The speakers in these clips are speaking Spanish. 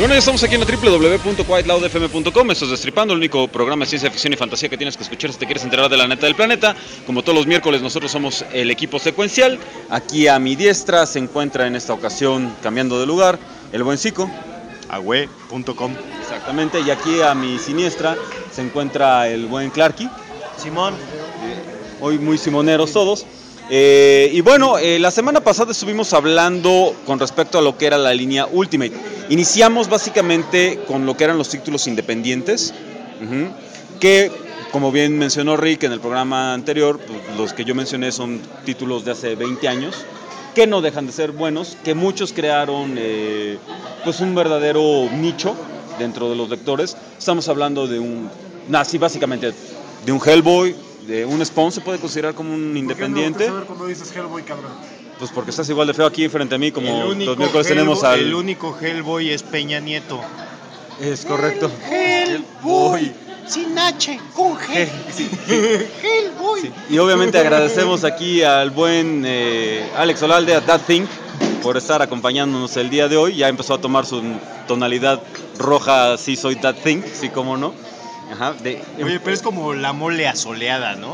Bueno, ya estamos aquí en la www.quietloudfm.com. Esto es Destripando, el único programa de ciencia ficción y fantasía que tienes que escuchar si te quieres enterar de la neta del planeta. Como todos los miércoles, nosotros somos el equipo secuencial. Aquí a mi diestra se encuentra en esta ocasión, cambiando de lugar, el buen Zico. Agüe.com. Exactamente, y aquí a mi siniestra se encuentra el buen Clarky. Simón. Hoy muy simoneros todos. Y bueno, la semana pasada estuvimos hablando con respecto a lo que era la línea Ultimate. Iniciamos básicamente con lo que eran los títulos independientes, que como bien mencionó Rick en el programa anterior, pues, los que yo mencioné son títulos de hace 20 años, que no dejan de ser buenos, que muchos crearon pues un verdadero nicho dentro de los lectores. Estamos hablando de básicamente de un Hellboy, de un Spawn. ¿Se puede considerar como un independiente? ¿Por qué no cuando dices Hellboy, cabrón? Pues porque estás igual de feo aquí frente a mí, como los miércoles tenemos al... El único Hellboy es Peña Nieto. Es correcto. Hellboy. Sin H, con G. Sí. Hellboy. Sí. Y obviamente agradecemos aquí al buen Alex Olalde, a That Thing, por estar acompañándonos el día de hoy. Ya empezó a tomar su tonalidad roja, sí soy That Thing, sí como no. Ajá, Oye, pero es como la mole asoleada, ¿no?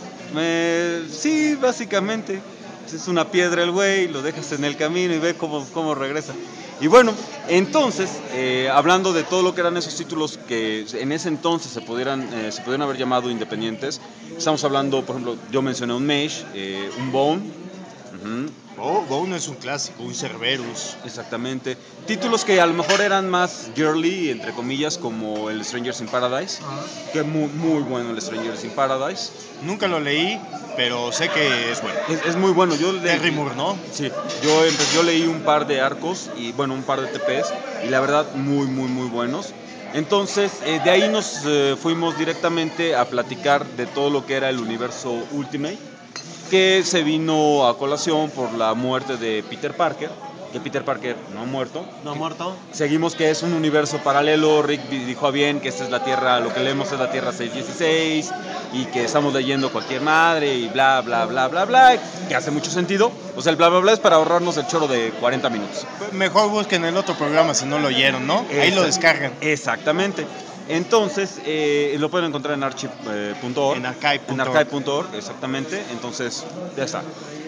Sí, básicamente. Es una piedra el güey, lo dejas en el camino y ve cómo regresa. Y bueno, entonces, hablando de todo lo que eran esos títulos que en ese entonces se pudieran haber llamado independientes, estamos hablando, por ejemplo, yo mencioné un Mage, un Bone. Bone es un clásico, un Cerberus. Exactamente. Títulos que a lo mejor eran más girly, entre comillas, como el Strangers in Paradise, que es muy bueno el Strangers in Paradise. Nunca lo leí, pero sé que es bueno. Es muy bueno. Terry Moore, ¿no? Sí, yo leí un par de arcos y bueno, un par de TPs y la verdad muy buenos. Entonces, de ahí nos fuimos directamente a platicar de todo lo que era el universo Ultimate, que se vino a colación por la muerte de Peter Parker, que Peter Parker no ha muerto. ¿No ha muerto? Seguimos que es un universo paralelo. Rick dijo bien que esta es la Tierra, lo que leemos es la Tierra 616 y que estamos leyendo cualquier madre y bla, que hace mucho sentido. O sea, el bla es para ahorrarnos el choro de 40 minutos. Mejor busquen el otro programa si no lo oyeron, ¿no? Ahí lo descargan. Exactamente. Entonces, lo pueden encontrar en archive.org. En archive.org. En archive.org, exactamente. Entonces, ya está.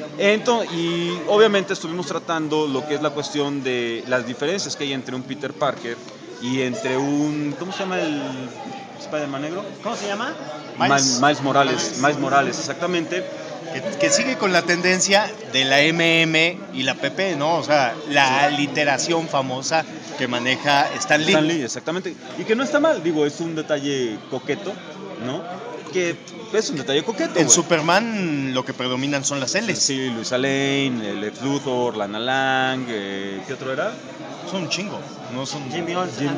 Y obviamente estuvimos tratando lo que es la cuestión de las diferencias que hay entre un Peter Parker y entre un... ¿Cómo se llama el Spider-Man negro? ¿Cómo se llama? Miles Morales, exactamente. Que sigue con la tendencia de la MM y la PP, ¿no? O sea, la literación famosa que maneja Stan Lee. Stan Lee, exactamente. Y que no está mal, digo, es un detalle coqueto, ¿no? Que es un detalle coqueto. En Superman lo que predominan son las L's. Sí, Luisa Lane, el Lex Luthor, Lana Lang, ¿qué otro era? Son un chingo. No son... Jimmy Olsen.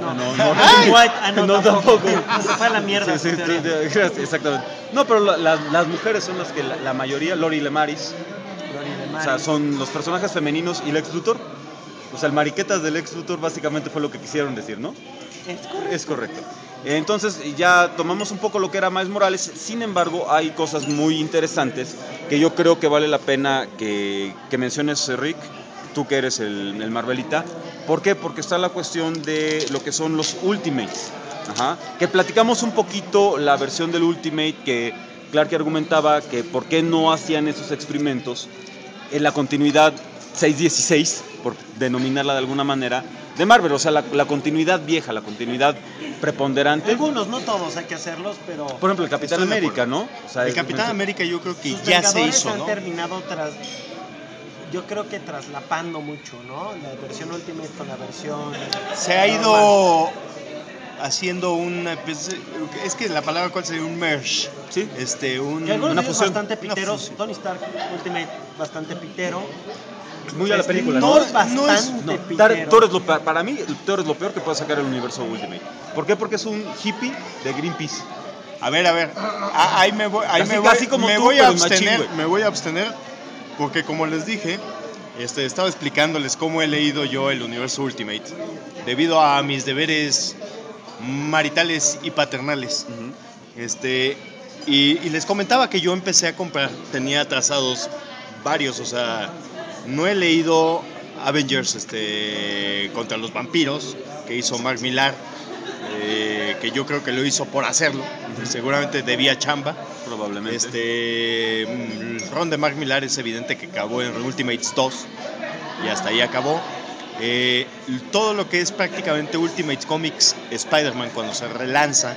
No, tampoco. Se fue a la mierda. Sí, exactamente. No, pero las mujeres son las que la mayoría, Lori Lemaris. O sea, son los personajes femeninos y Lex Luthor. O sea, el mariquetas del Lex Luthor básicamente fue lo que quisieron decir, ¿no? Es correcto. Entonces ya tomamos un poco lo que era Miles Morales. Sin embargo, hay cosas muy interesantes que yo creo que vale la pena que menciones, Rick, tú que eres el Marvelita. ¿Por qué? Porque está la cuestión de lo que son los Ultimates. Que platicamos un poquito la versión del Ultimate que Clark argumentaba que por qué no hacían esos experimentos en la continuidad 616, por denominarla de alguna manera, de Marvel. O sea, la continuidad vieja, la continuidad preponderante. Algunos, no todos hay que hacerlos, pero... Por ejemplo, el Capitán América, ¿no? O sea, el Capitán América yo creo que ya se hizo, ¿no? Han terminado yo creo que traslapando mucho, ¿no? La versión Ultimate con la versión... Se ha ido haciendo una... Es que la palabra cuál sería un merge. Sí. Una fusión. Bastante piteros. Tony Stark Ultimate, bastante pitero. Muy a la película, ¿no? Para mí, Thor es lo peor que puede sacar el universo Ultimate. ¿Por qué? Porque es un hippie de Greenpeace. A ver. Ahí me voy a abstener porque, como les dije, estaba explicándoles cómo he leído yo el universo Ultimate debido a mis deberes maritales y paternales. Y les comentaba que yo empecé a comprar, tenía atrasados varios, o sea, no he leído Avengers contra los vampiros, que hizo Mark Millar, que yo creo que lo hizo por hacerlo, seguramente debía chamba. Probablemente. El ron de Mark Millar es evidente que acabó en Ultimates 2 y hasta ahí acabó. Todo lo que es prácticamente Ultimate Comics Spider-Man cuando se relanza,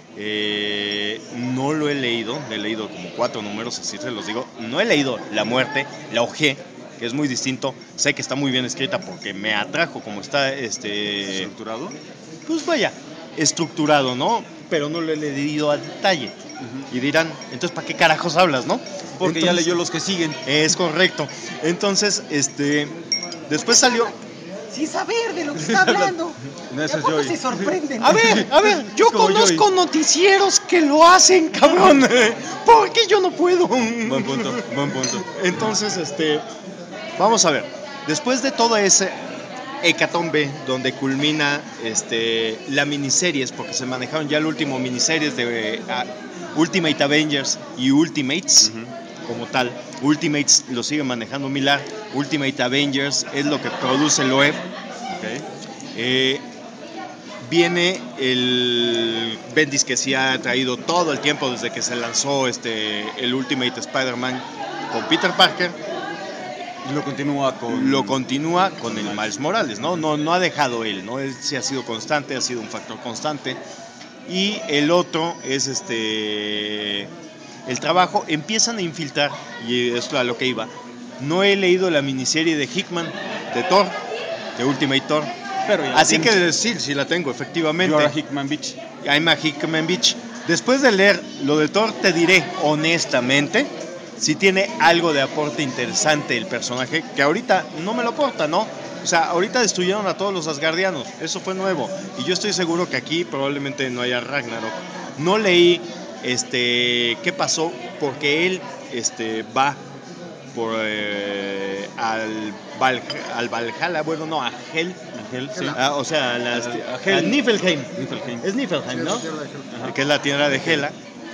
no lo he leído como 4 números, así se los digo. No he leído La Muerte, la hojeé, que es muy distinto. Sé que está muy bien escrita porque me atrajo como está ¿Estructurado? pues vaya, estructurado, ¿no? Pero no lo he leído a detalle. Y dirán, entonces ¿para qué carajos hablas, no? Porque ya leyó los que siguen. Es correcto. Entonces, después salió. Sin saber de lo que está hablando. No, ese es ¿Tampoco Joy. se sorprenden? A ver, yo como conozco Joy. noticieros que lo hacen, cabrón. ¿Por qué yo no puedo? Buen punto. Entonces, vamos a ver. Después de todo ese hecatombe donde culmina la miniseries, porque se manejaron ya el último miniseries de Ultimate Avengers y Ultimates como tal. Ultimates lo sigue manejando Millar. Ultimate Avengers es lo que produce Loeb. Okay. Viene el Bendis que sí ha traído todo el tiempo desde que se lanzó el Ultimate Spider-Man con Peter Parker. Lo continúa con el Miles Morales, ¿no? No ha dejado él, ¿no? Él sí ha sido constante, ha sido un factor constante. Y el otro es el trabajo. Empiezan a infiltrar, y es a lo que iba. No he leído la miniserie de Hickman, de Thor, de Ultimate Thor. Pero así que sí la tengo, efectivamente. You're a Hickman Bitch. I'm a Hickman Bitch. Después de leer lo de Thor, te diré honestamente si tiene algo de aporte interesante el personaje, que ahorita no me lo aporta, ¿no? O sea, ahorita destruyeron a todos los asgardianos, eso fue nuevo. Y yo estoy seguro que aquí probablemente no haya Ragnarok. No leí qué pasó, porque él va por al Valhalla, bueno, no, a Hel, sí. o sea, a Niflheim. Es Niflheim, ¿no? Que es la tierra de Hela.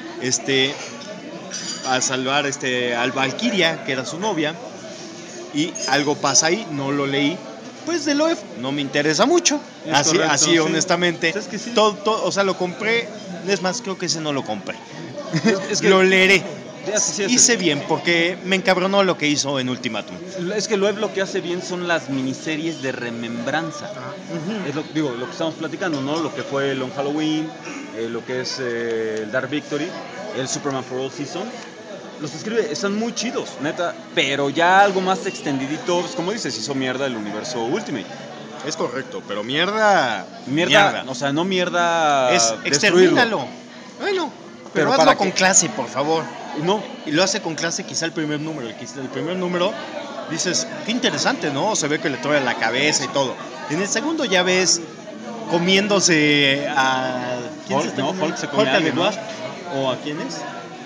A salvar al Valkyria, que era su novia, y algo pasa ahí, no lo leí. Pues de Loeb no me interesa mucho, así sí. Honestamente. ¿Sabes que sí? Todo, o sea, lo compré, es más, creo que ese no lo compré. Es que lo leeré. Sí, hice bien, porque me encabronó lo que hizo en Ultimatum. Es que Loeb lo que hace bien son las miniseries de remembranza. Es lo que estamos platicando, ¿no? Lo que fue el On Halloween, lo que es el Dark Victory, el Superman for All Season. Los escribe, están muy chidos, neta, pero ya algo más extendidito, pues como dices, hizo mierda el universo Ultimate. Es correcto, pero mierda. O sea, no mierda. Es extermínalo. Bueno, pero hazlo con clase, por favor. No. Y lo hace con clase, quizá el primer número. El primer número, dices, qué interesante, ¿no? Se ve que le trae la cabeza y todo. En el segundo ya ves comiéndose a... Hulk se come a alguien, ¿no? ¿O a quién es?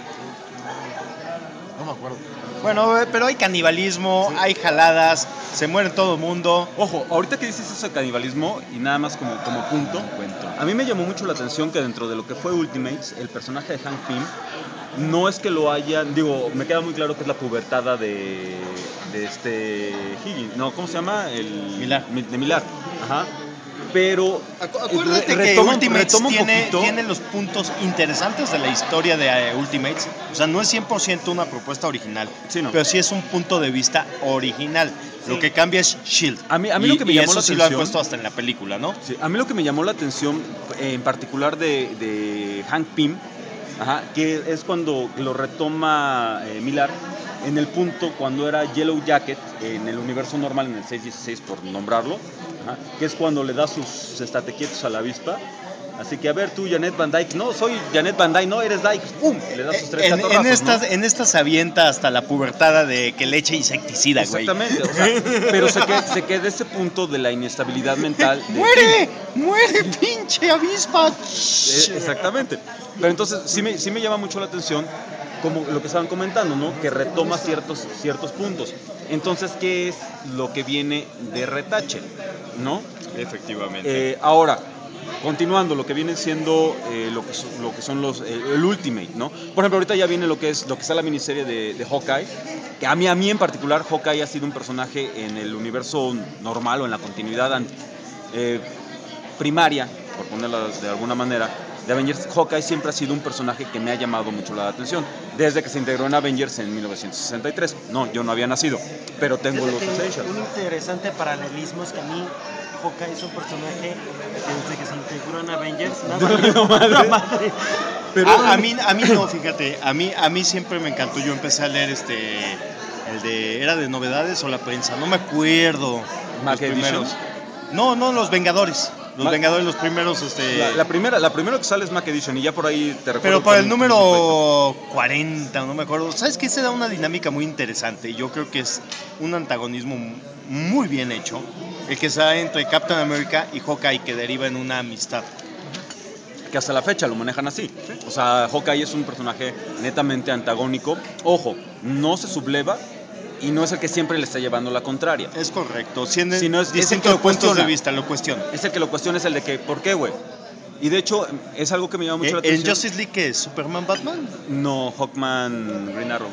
No me acuerdo. Bueno, pero hay canibalismo, sí. Hay jaladas, se muere todo el mundo. Ojo, ahorita que dices eso de canibalismo, y nada más como punto, a mí me llamó mucho la atención que dentro de lo que fue Ultimates, el personaje de Hank Pym, no es que lo hayan, me queda muy claro que es la pubertada de Higgins, no, ¿cómo se llama? Millar. De Millar, ajá. Pero acuérdate que Ultimates tiene los puntos interesantes de la historia de Ultimates. O sea, no es 100% una propuesta original, sí, no. Pero sí es un punto de vista original. Sí. Lo que cambia es S.H.I.E.L.D. A mí lo que me llamó la atención, sí lo han puesto hasta en la película, ¿no? Sí, a mí lo que me llamó la atención, en particular de Hank Pym, que es cuando lo retoma Millar, en el punto cuando era Yellow Jacket, en el universo normal, en el 616 por nombrarlo, que es cuando le da sus estatequietos a la avispa. Así que a ver tú, Janet Van Dyke, no, soy Janet Van Dyke, no, eres Dyke, ¡pum! Le da sus 3 catorrazos, en estas se avienta hasta la pubertada de que le eche insecticida, güey. Exactamente, o sea, pero se queda ese punto de la inestabilidad mental. ¡Muere, pinche avispa! Exactamente. Pero entonces sí me llama mucho la atención, como lo que estaban comentando, ¿no? Que retoma ciertos puntos. Entonces, ¿qué es lo que viene de retache? ¿No? Efectivamente. Ahora, continuando lo que viene siendo lo que son el Ultimate, ¿no? Por ejemplo, ahorita ya viene lo que está la miniserie de Hawkeye, que a mí en particular Hawkeye ha sido un personaje en el universo normal o en la continuidad primaria, por ponerla de alguna manera, de Avengers. Hawkeye siempre ha sido un personaje que me ha llamado mucho la atención, desde que se integró en Avengers en 1963. No, yo no había nacido, pero tengo los Essentials. Un interesante paralelismo es que a mí Hawkeye es un personaje desde que se integró en Avengers. Nada madre. Pero a mí no, fíjate, a mí siempre me encantó. Yo empecé a leer era de novedades o la prensa, no me acuerdo. Mac Edition. No, los Vengadores. Los Vengadores, los primeros. La primera que sale es Mac Edition y ya por ahí te recuerdo. Pero para el número 40, no me acuerdo. ¿Sabes qué? Se da una dinámica muy interesante. Yo creo que es un antagonismo muy bien hecho. El que se da entre Captain America y Hawkeye, que deriva en una amistad. Que hasta la fecha lo manejan así. O sea, Hawkeye es un personaje netamente antagónico. Ojo, no se subleva. Y no es el que siempre le está llevando la contraria. Es correcto. Si no es distintos puntos de vista, lo cuestiona. Es el que lo cuestiona, es el de que, ¿por qué, güey? Y de hecho, es algo que me llama mucho la atención. ¿En Justice League qué es? ¿Superman, Batman? No, Hawkman, Green Arrow.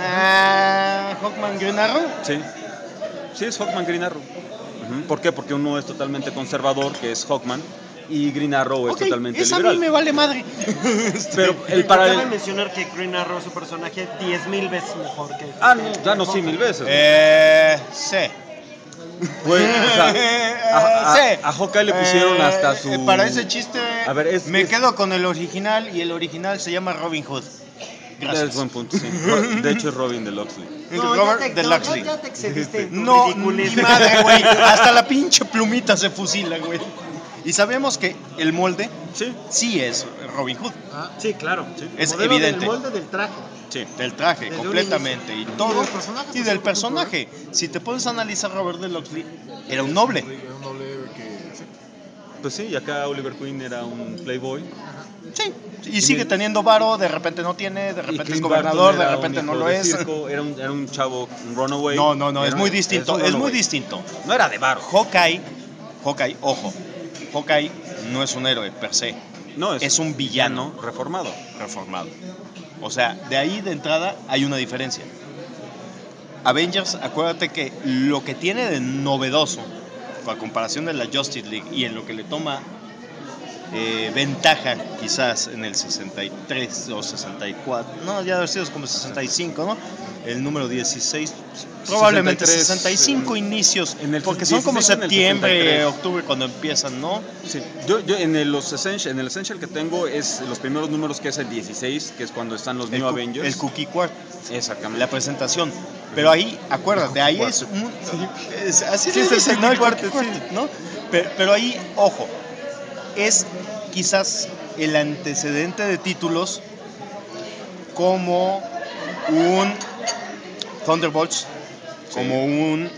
¿Hawkman, Green Arrow? Sí, es Hawkman, Green Arrow. ¿Por qué? Porque uno es totalmente conservador, que es Hawkman, y Green Arrow es totalmente esa liberal. A mí me vale madre. Pero el paralelo... Cabe mencionar que Green Arrow es un personaje 10,000 veces mejor que... Sí, 1000 veces. Sí. Güey, o sea, a Hawkeye le pusieron hasta su... Para ese chiste me quedo con el original, y el original se llama Robin Hood. Gracias. Es buen punto, sí. De hecho es Robin de Loxley. Robert de Loxley. Ya te excediste. No, ni madre, güey. Hasta la pinche plumita se fusila, güey. Y sabemos que el molde sí es Robin Hood. Sí, claro. Sí. Es evidente. El molde del traje. Sí, del traje, completamente. Y todo. Y del personaje. Si te pones a analizar, Robert de Loxley era un noble. Pues sí, y acá Oliver Queen era un playboy. Sí, y sigue teniendo varo, de repente no tiene, de repente es gobernador, de repente no lo es. Era un chavo, un runaway. No, es muy distinto, es muy distinto. No era de varo. Hawkeye, ojo, Hawkeye no es un héroe per se. No, es un villano reformado. O sea, de ahí de entrada hay una diferencia. Avengers, acuérdate que lo que tiene de novedoso, a comparación de la Justice League, y en lo que le toma ventaja quizás en el 63 o 64, no, ya ha sido como 65, ¿no? El número 16, probablemente 65 inicios, porque son como septiembre, octubre cuando empiezan, ¿no? Sí. Yo en el Essential que tengo es los primeros números, que es el 16, que es cuando están los New Avengers. El Cookie Quart. Exactamente. La presentación. Pero ahí, acuérdate, ahí es así se dice, ¿no? El Cookie Quart, ¿no? Pero ahí, ojo, es quizás el antecedente de títulos como un Thunderbolts, como un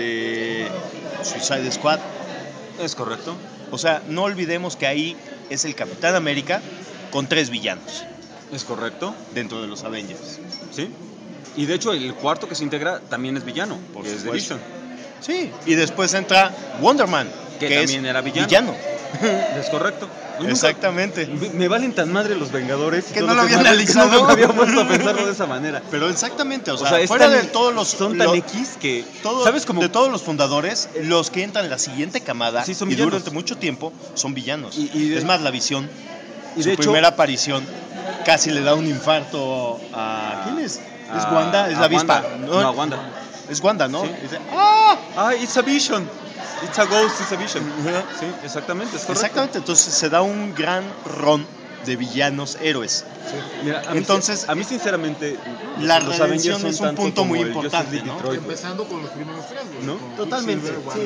Suicide Squad. Es correcto. O sea, no olvidemos que ahí es el Capitán América con 3 villanos. Es correcto. Dentro de los Avengers. Sí. Y de hecho el cuarto que se integra también es villano, porque es de Vision. Sí. Y después entra Wonder Man, que también era villano. Es correcto. Exactamente. Me valen tan madre los Vengadores que no lo había analizado. No me había puesto a pensarlo de esa manera. Pero exactamente, o sea fuera de todos los... Son tan X que... ¿Sabes cómo? De todos los fundadores, los que entran en la siguiente camada sí, son y villanos. durante mucho tiempo son villanos. Es más, la Visión, y su primera aparición, casi le da un infarto a... ¿Quién es? ¿Es Wanda? ¿Es la avispa? No, Wanda. Es Wanda, ¿no? Sí. Dice, it's a vision. It's a ghost, it's a vision. Sí, exactamente, es correcto. Exactamente, entonces se da un gran ron de villanos héroes. Sí. Mira, a mí sinceramente, la redención es un punto muy importante, ¿no? Detroit, empezando con los primeros 3, ¿no? Totalmente.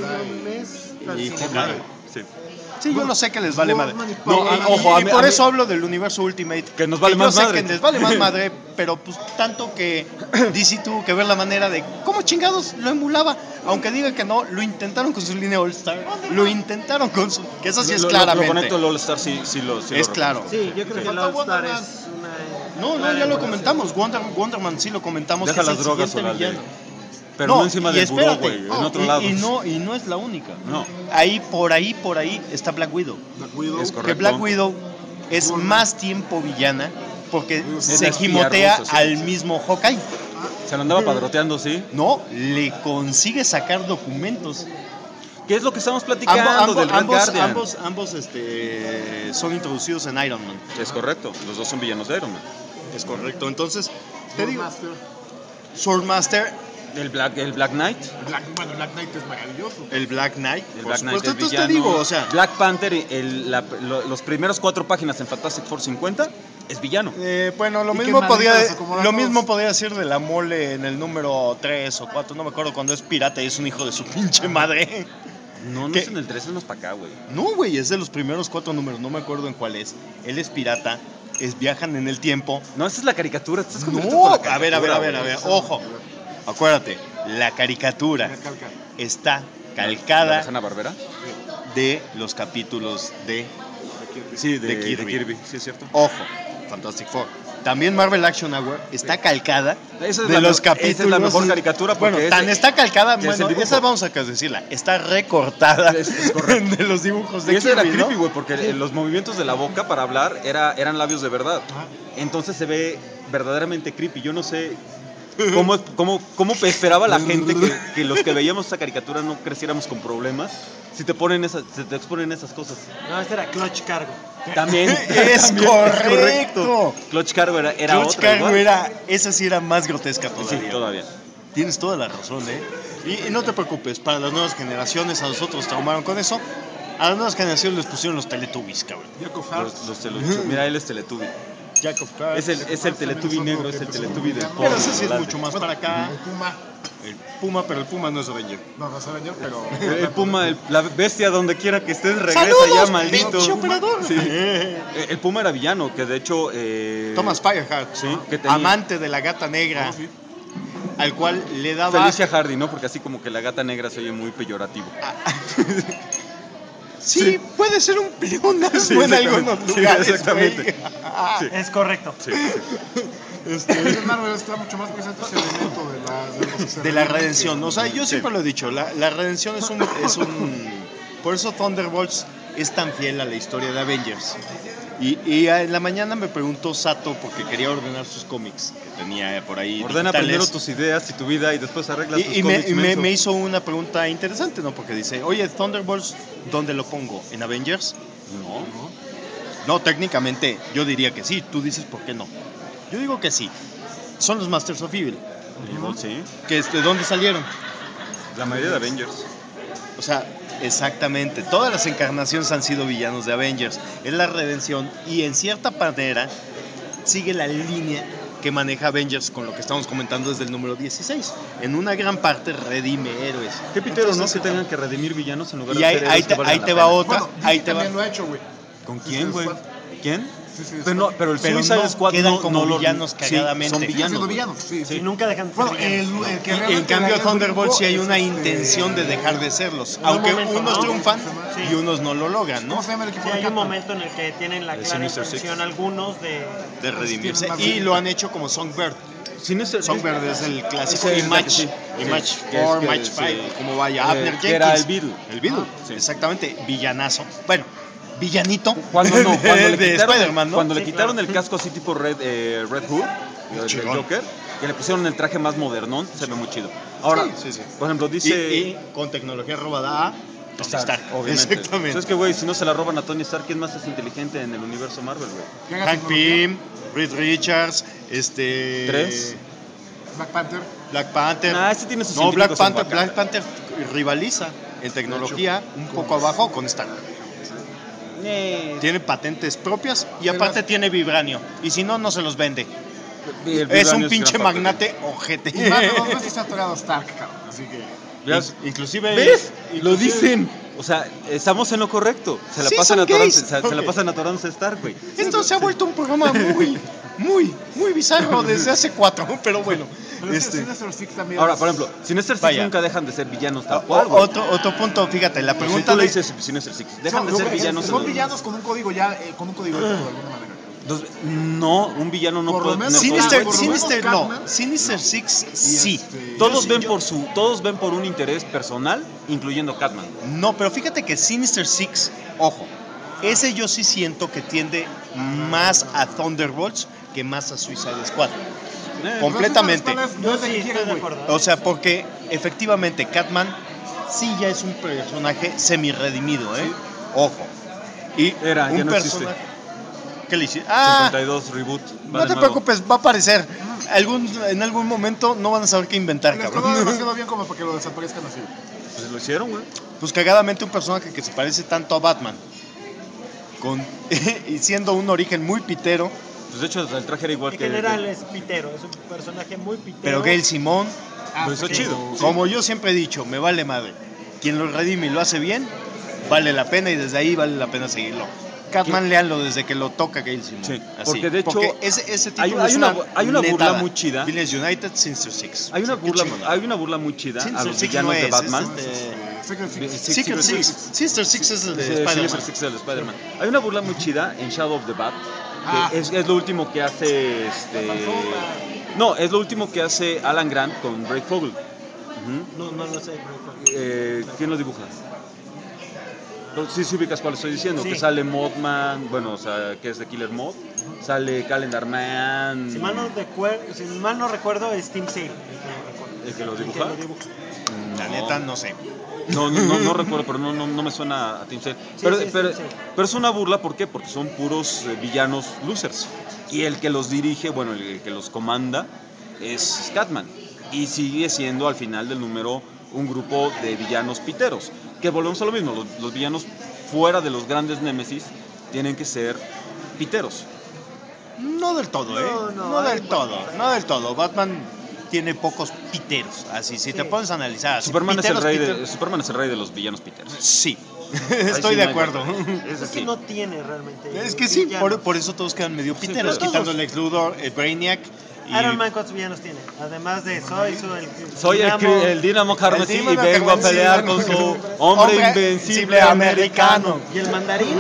Sí, yo lo sé que les vale madre. Ojo, y por eso hablo del universo Ultimate. Que nos vale más madre. Yo sé que les vale más madre, pero pues tanto que DC tuvo que ver la manera de cómo chingados lo emulaba. Aunque digan que no, lo intentaron con su línea All Star. Lo intentaron con su... Que eso sí es claramente. Lo conecto el All Star, sí es claro. Sí, yo creo que el All Star es una... No, ya lo comentamos. Wonder Man sí lo comentamos. Deja las drogas o la Pero no encima y del buró, espérate, güey, en otro lado. y no es la única. No. Por ahí está Black Widow. Black Widow. Es correcto. Que Black Widow es más tiempo villana porque se espía gimotea ruso, sí. al mismo Hawkeye. Se lo andaba padroteando, sí. No, le consigue sacar documentos. ¿Qué es lo que estamos platicando del Red Guardian? Ambos son introducidos en Iron Man. Es correcto, los dos son villanos de Iron Man. Es correcto. Entonces, te digo, Master. Swordmaster, El Black Knight. Black Knight es maravilloso. el Black Knight. El por Black Knight supuesto. es Entonces villano. te digo, o sea, Black Panther, los primeros 4 páginas en Fantastic Four 50 es villano. bueno, lo ¿Y qué mismo manera les acomodan todos? podría decir de la mole en el número 3 o 4, no me acuerdo, cuando es pirata y es un hijo de su pinche madre. No ¿Qué? es en el 3, es más para acá, güey. No, güey, es de los primeros 4 números, no me acuerdo en cuál es. Él es pirata, viajan en el tiempo. No, esa es la caricatura. Estás confundiendo No, con la a ver, caricatura, güey. ojo. Acuérdate, la caricatura La calca. está ¿La calcada de Hanna-Barbera? de los capítulos de Sí, de Kirby. Sí, es cierto. Ojo, Fantastic Four. También Marvel Action Hour está calcada Esa es de la los me- capítulos. esa es la mejor caricatura porque bueno, es- tan está calcada, que es el bueno, dibujo. esa vamos a decirla, está recortada Es correcto. de los dibujos Y de eso era Kirby, ¿no? creepy, güey, porque los movimientos de la boca para hablar eran labios de verdad. Ajá. Entonces se ve verdaderamente creepy. Yo no sé cómo esperaba la gente que los que veíamos esa caricatura no creciéramos con problemas si te exponen esas cosas. No, este era Clutch Cargo. También Es también, correcto. Clutch Cargo era Clutch otra Cargo igual. esa sí era más grotesca Sí, todavía. todavía. Tienes toda la razón, ¿eh? Y no te preocupes, para las nuevas generaciones, a nosotros traumaron con eso. A las nuevas generaciones les pusieron los Teletubbies, cabrón. Jack of Hearts. Mira, él es Teletubby. Jack of Cards. Es el Teletubby negro, es el Teletubby del porno. Pero ese sí es ¿verdad? mucho más para acá. El Puma. El Puma, pero el Puma no es Avenger. No saben yo, pero. El Puma, la bestia, donde quiera que estés, regresa ¡Saludos, ya, maldito. pinche operador! Sí. El Puma era villano, que de hecho... Thomas Fireheart, Sí, que tenía- amante de la gata negra, Sí. al cual le daba... Felicia Hardy, ¿no? Porque así como que la gata negra se oye muy peyorativo. Sí, puede ser un pleonazo Sí, en exactamente. algunos Sí, lugares, exactamente. güey. Sí. Es correcto. Sí. En Marvel está mucho más presente ese elemento De la redención. O sea, yo siempre lo he dicho, la redención es un... Por eso Thunderbolts es tan fiel a la historia de Avengers. Y en la mañana me preguntó Sato, porque quería ordenar sus cómics, que tenía por ahí Ordena digitales. primero tus ideas y tu vida y después arreglas tus Y cómics, menso. me hizo una pregunta interesante, ¿no? Porque dice, oye, Thunderbolts, ¿dónde lo pongo? ¿En Avengers? No, técnicamente yo diría que sí. Tú dices, ¿por qué no? Yo digo que sí. Son los Masters of Evil. Evil, sí. ¿De dónde salieron? La mayoría de Avengers. O sea, exactamente. Todas las encarnaciones han sido villanos de Avengers. Es la redención y en cierta manera sigue la línea que maneja Avengers con lo que estamos comentando desde el número 16. En una gran parte redime héroes. Qué pitero, ¿no? Entonces, Que tengan que redimir villanos en lugar Y de ahí, hacer ahí héroes te, que valgan ahí la te va pena. otra. Bueno, ahí DC te va. también lo ha hecho, güey. ¿Con Suicide quién, güey? Squad. ¿Quién? Sí, Pero el Pero Suicide no Squad quedan no, como no lo- villanos sí, cagadamente. son Siguen villanos. siendo güey. villanos, sí, sí. Y nunca dejan de Bueno, ser villanos. el que En realmente cambio, daña el Thunderbolts sí hay grupo una es intención de dejar de serlos. un Aunque momento, unos ¿no? triunfan Sí. y unos no lo logran, ¿no? ¿Cómo se llama el equipo Sí, de hay un Capcom? momento en el que tienen la El clara Sinister intención Six. algunos De redimirse. Más Y bien. lo han hecho como Songbird. Sinister Songbird es el clásico. Sí, Y es Match. sí. Y Sí, Match que es 4, que- Match sí. 5. Como vaya. Abner que era el Jenkins. Beetle. El Beetle. Sí. Exactamente. Villanazo. Bueno, villanito. Cuando no, cuando le de quitaron, Spider-Man, ¿no? cuando le Sí, quitaron claro. el casco así tipo Red Hood, del Chingón. Joker, que le pusieron el traje más modernón, se ve muy chido. Ahora, Sí, sí. por ejemplo, dice... Y con tecnología robada a Tony Stark. obviamente. Exactamente. Entonces, que güey, si no se la roban a Tony Stark, ¿quién más es inteligente en el universo Marvel, güey? Que haga Hank tecnología. Pym, Reed Richards, Tres. Black Panther. Black Panther. Ah, ese tiene sus No, Black científicos en Panther, Wakanda. Black Panther rivaliza en tecnología un poco abajo con Stark. Tiene patentes propias y aparte tiene vibranio. Y si no, no se los vende. Y el Es Vibranium un pinche gran parte. magnate ojete. Y más de 2 veces se ha tocado Stark, cabrón. Así que. ¿Ves? Inclusive... ¿Ves? Lo inclusive- dicen. O sea, estamos en lo correcto. Se la Sí, pasan son atorándose, gays. se la Ok. pasan atorándose a Stark, güey. Esto se ha vuelto un programa muy bizarro desde hace 4, pero bueno. Pero Sinister Six también. Ahora, es- por ejemplo, Sinister Six Vaya. nunca dejan de ser villanos tal cual, güey. Otro punto, fíjate, la Si pregunta tú le de... dices Sinister Six, dejan de son- ser villanos. Son villanos con un código ya, con un código ético de alguna manera. Entonces, no, un villano no Por puede lo menos tener Sinister, por lo menos Sinister no. Catman. Sinister Six sí. Todos ven todos ven por un interés personal, incluyendo Catman. No, pero fíjate que Sinister Six, ojo, ese yo sí siento que tiende más a Thunderbolts que más a Suicide Squad. Completamente. Yo sí estoy de acuerdo. O sea, porque efectivamente Catman sí ya es un personaje semi-redimido, ¿eh? Ojo. Y Era, ya un no existe. personaje... ¿Qué le hiciste? Ah, 52 reboot. va no de te nuevo. preocupes, va a aparecer. En algún momento no van a saber qué inventar, Les quedó cabrón. demasiado bien como para que lo desaparezcan así. Pues lo hicieron, güey. Pues cagadamente un personaje que se parece tanto a Batman, y siendo un origen muy pitero, Pues de hecho el traje era igual En que... general es pitero, es un personaje muy pitero. pero Gail Simón, Pues eso sí. chido. como yo siempre he dicho, me vale madre. Quien lo redime y lo hace bien, vale la pena y desde ahí vale la pena seguirlo. Catman, léanlo desde que lo toca Gail Simón. Sí, Así. porque de hecho ese título hay es una burla netada. muy chida. Villains United, Sinister Six. Hay una Qué burla, chingón. hay una burla muy chida a Sinister los Six villanos no de es, Batman. Secret Six. Secret Six. Sinister Six es el de Spider-Man. Sinister Six del Spider-Man. Hay una burla muy chida en Shadow of the Bat, que Ah. es lo último que hace No, es lo último que hace Alan Grant con Ray Fogel. Ujú. No lo sé, bro. ¿Quién lo dibuja? Sí ubicas cuál estoy diciendo, Sí. que sale Mothman, bueno, o sea, que es de Killer Moth, sale Calendar Man, Si mal no recuerdo, es Team Sale ¿el que lo el que dibuja? lo dibuja. La neta, no sé. No recuerdo, pero no me suena a Team Sale. Sí, Pero, sí, es pero, Team Sale. pero es una burla, ¿por qué? Porque son puros villanos losers. Y el que los dirige, bueno, el que los comanda es Catman. Y sigue siendo al final del número un grupo de villanos piteros. Que volvemos a lo mismo, los villanos fuera de los grandes némesis tienen que ser piteros. No del todo, ¿eh? No hay del todo, no del todo. Batman tiene pocos piteros. Así, si te Sí. pones a analizar. así, Superman es el piteros. Superman es el rey de los villanos piteros. Sí, Ahí estoy sí de no hay acuerdo. vuelta. Es Es que así. no tiene realmente. Es que sí, villanos. por eso todos quedan medio Sí, piteros, todos. quitando el Lex Luthor, el Brainiac y... Iron Man, ¿cuántos villanos tiene? Además de Soy el Dinamo Carmesí y Dinamo vengo a Carmesí. pelear con su hombre invencible americano. ¿Y el mandarín?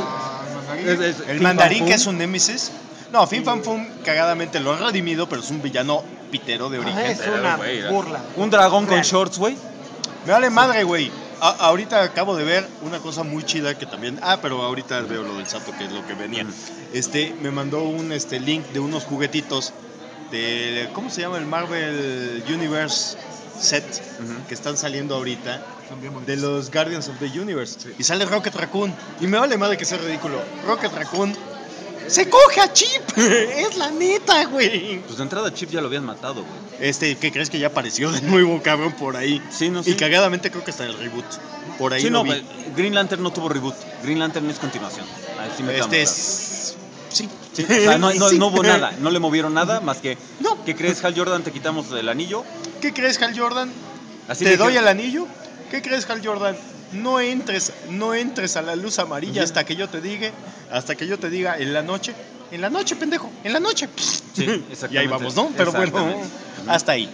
El mandarín, que es un némesis. No, Fin Fan Fum cagadamente lo ha redimido, pero es un villano pitero de origen. Es una güey, burla. Un dragón con Real. shorts, güey. Me vale madre, güey. Ahorita acabo de ver una cosa muy chida que también... pero ahorita veo lo del Sato, que es lo que venía. Me mandó un link de unos juguetitos de... ¿Cómo se llama? El Marvel Universe set que están saliendo ahorita. De los Guardians of the Universe. Y sale Rocket Raccoon. Y me vale madre que sea ridículo. Rocket Raccoon se coge a Chip. Es la neta, güey. Pues de entrada Chip ya lo habían matado, güey. ¿Qué crees que ya apareció de nuevo, cabrón, por ahí? Sí, no Y sé. cagadamente creo que está en el reboot. Por ahí Sí, lo no, vi. pues, Green Lantern no tuvo reboot. Green Lantern es continuación. Ahí sí me queda muy claro. Sí. Sí, o sea, no Sí. hubo nada, no le movieron nada más que... No. ¿Qué crees, Hal Jordan? Te quitamos el anillo. ¿Qué crees, Hal Jordan? Así ¿Te le doy dije- el anillo? ¿Qué crees, Hal Jordan? No entres a la luz amarilla hasta que yo te diga, en la noche, pendejo, en la noche. Sí, Y exactamente. ahí vamos, ¿no? Pero bueno, Exactamente. hasta ahí.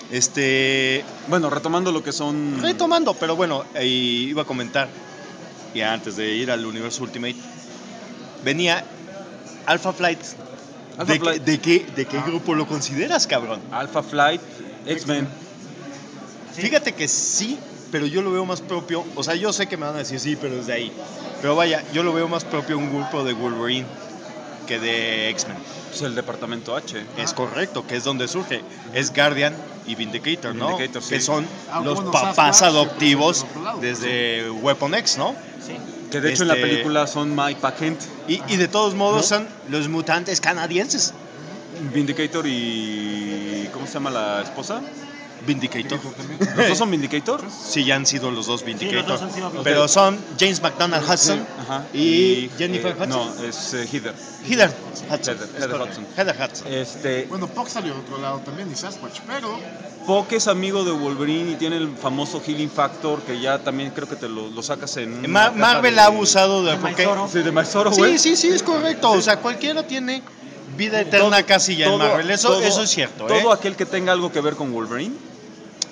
Bueno, retomando lo que son... Retomando, pero bueno, iba a comentar, y antes de ir al universo Ultimate, venía Alpha Flight. Alpha Flight. ¿De qué grupo lo consideras, cabrón? Alpha Flight, X-Men. Sí. Fíjate que sí, pero yo lo veo más propio. O sea, yo sé que me van a decir sí, pero desde ahí. Pero vaya, yo lo veo más propio un grupo de Wolverine que de X-Men. Es el departamento H. Es correcto, que es donde surge. Es Guardian y Vindicator, ¿no? Vindicator, sí. Que son los bueno, papás Sasquatch, adoptivos por otro lado. desde Weapon X, ¿no? Sí. Que de hecho en la película son Mike Paquette, Y de todos modos son los mutantes canadienses. Vindicator y... ¿Cómo se llama la esposa? Vindicator. ¿Los dos son Vindicator? Sí, ya han sido los dos Vindicator. los dos han sido Vindicator. Pero son James McDonald Hudson Ajá. y Jennifer Hudson. No, es Heather. Heather Hudson. Heather Hudson. Heather Hudson. Bueno, Puck salió de otro lado también y Sasquatch, pero Puck es amigo de Wolverine y tiene el famoso Healing Factor que ya también creo que te lo sacas en... una caja Marvel de- ha abusado de... De porque- Mysoro. Sí, de Mysoro, güey. Sí, es correcto. O sea, cualquiera tiene vida eterna casi ya en Marvel. Eso es cierto, Todo ¿eh? aquel que tenga algo que ver con Wolverine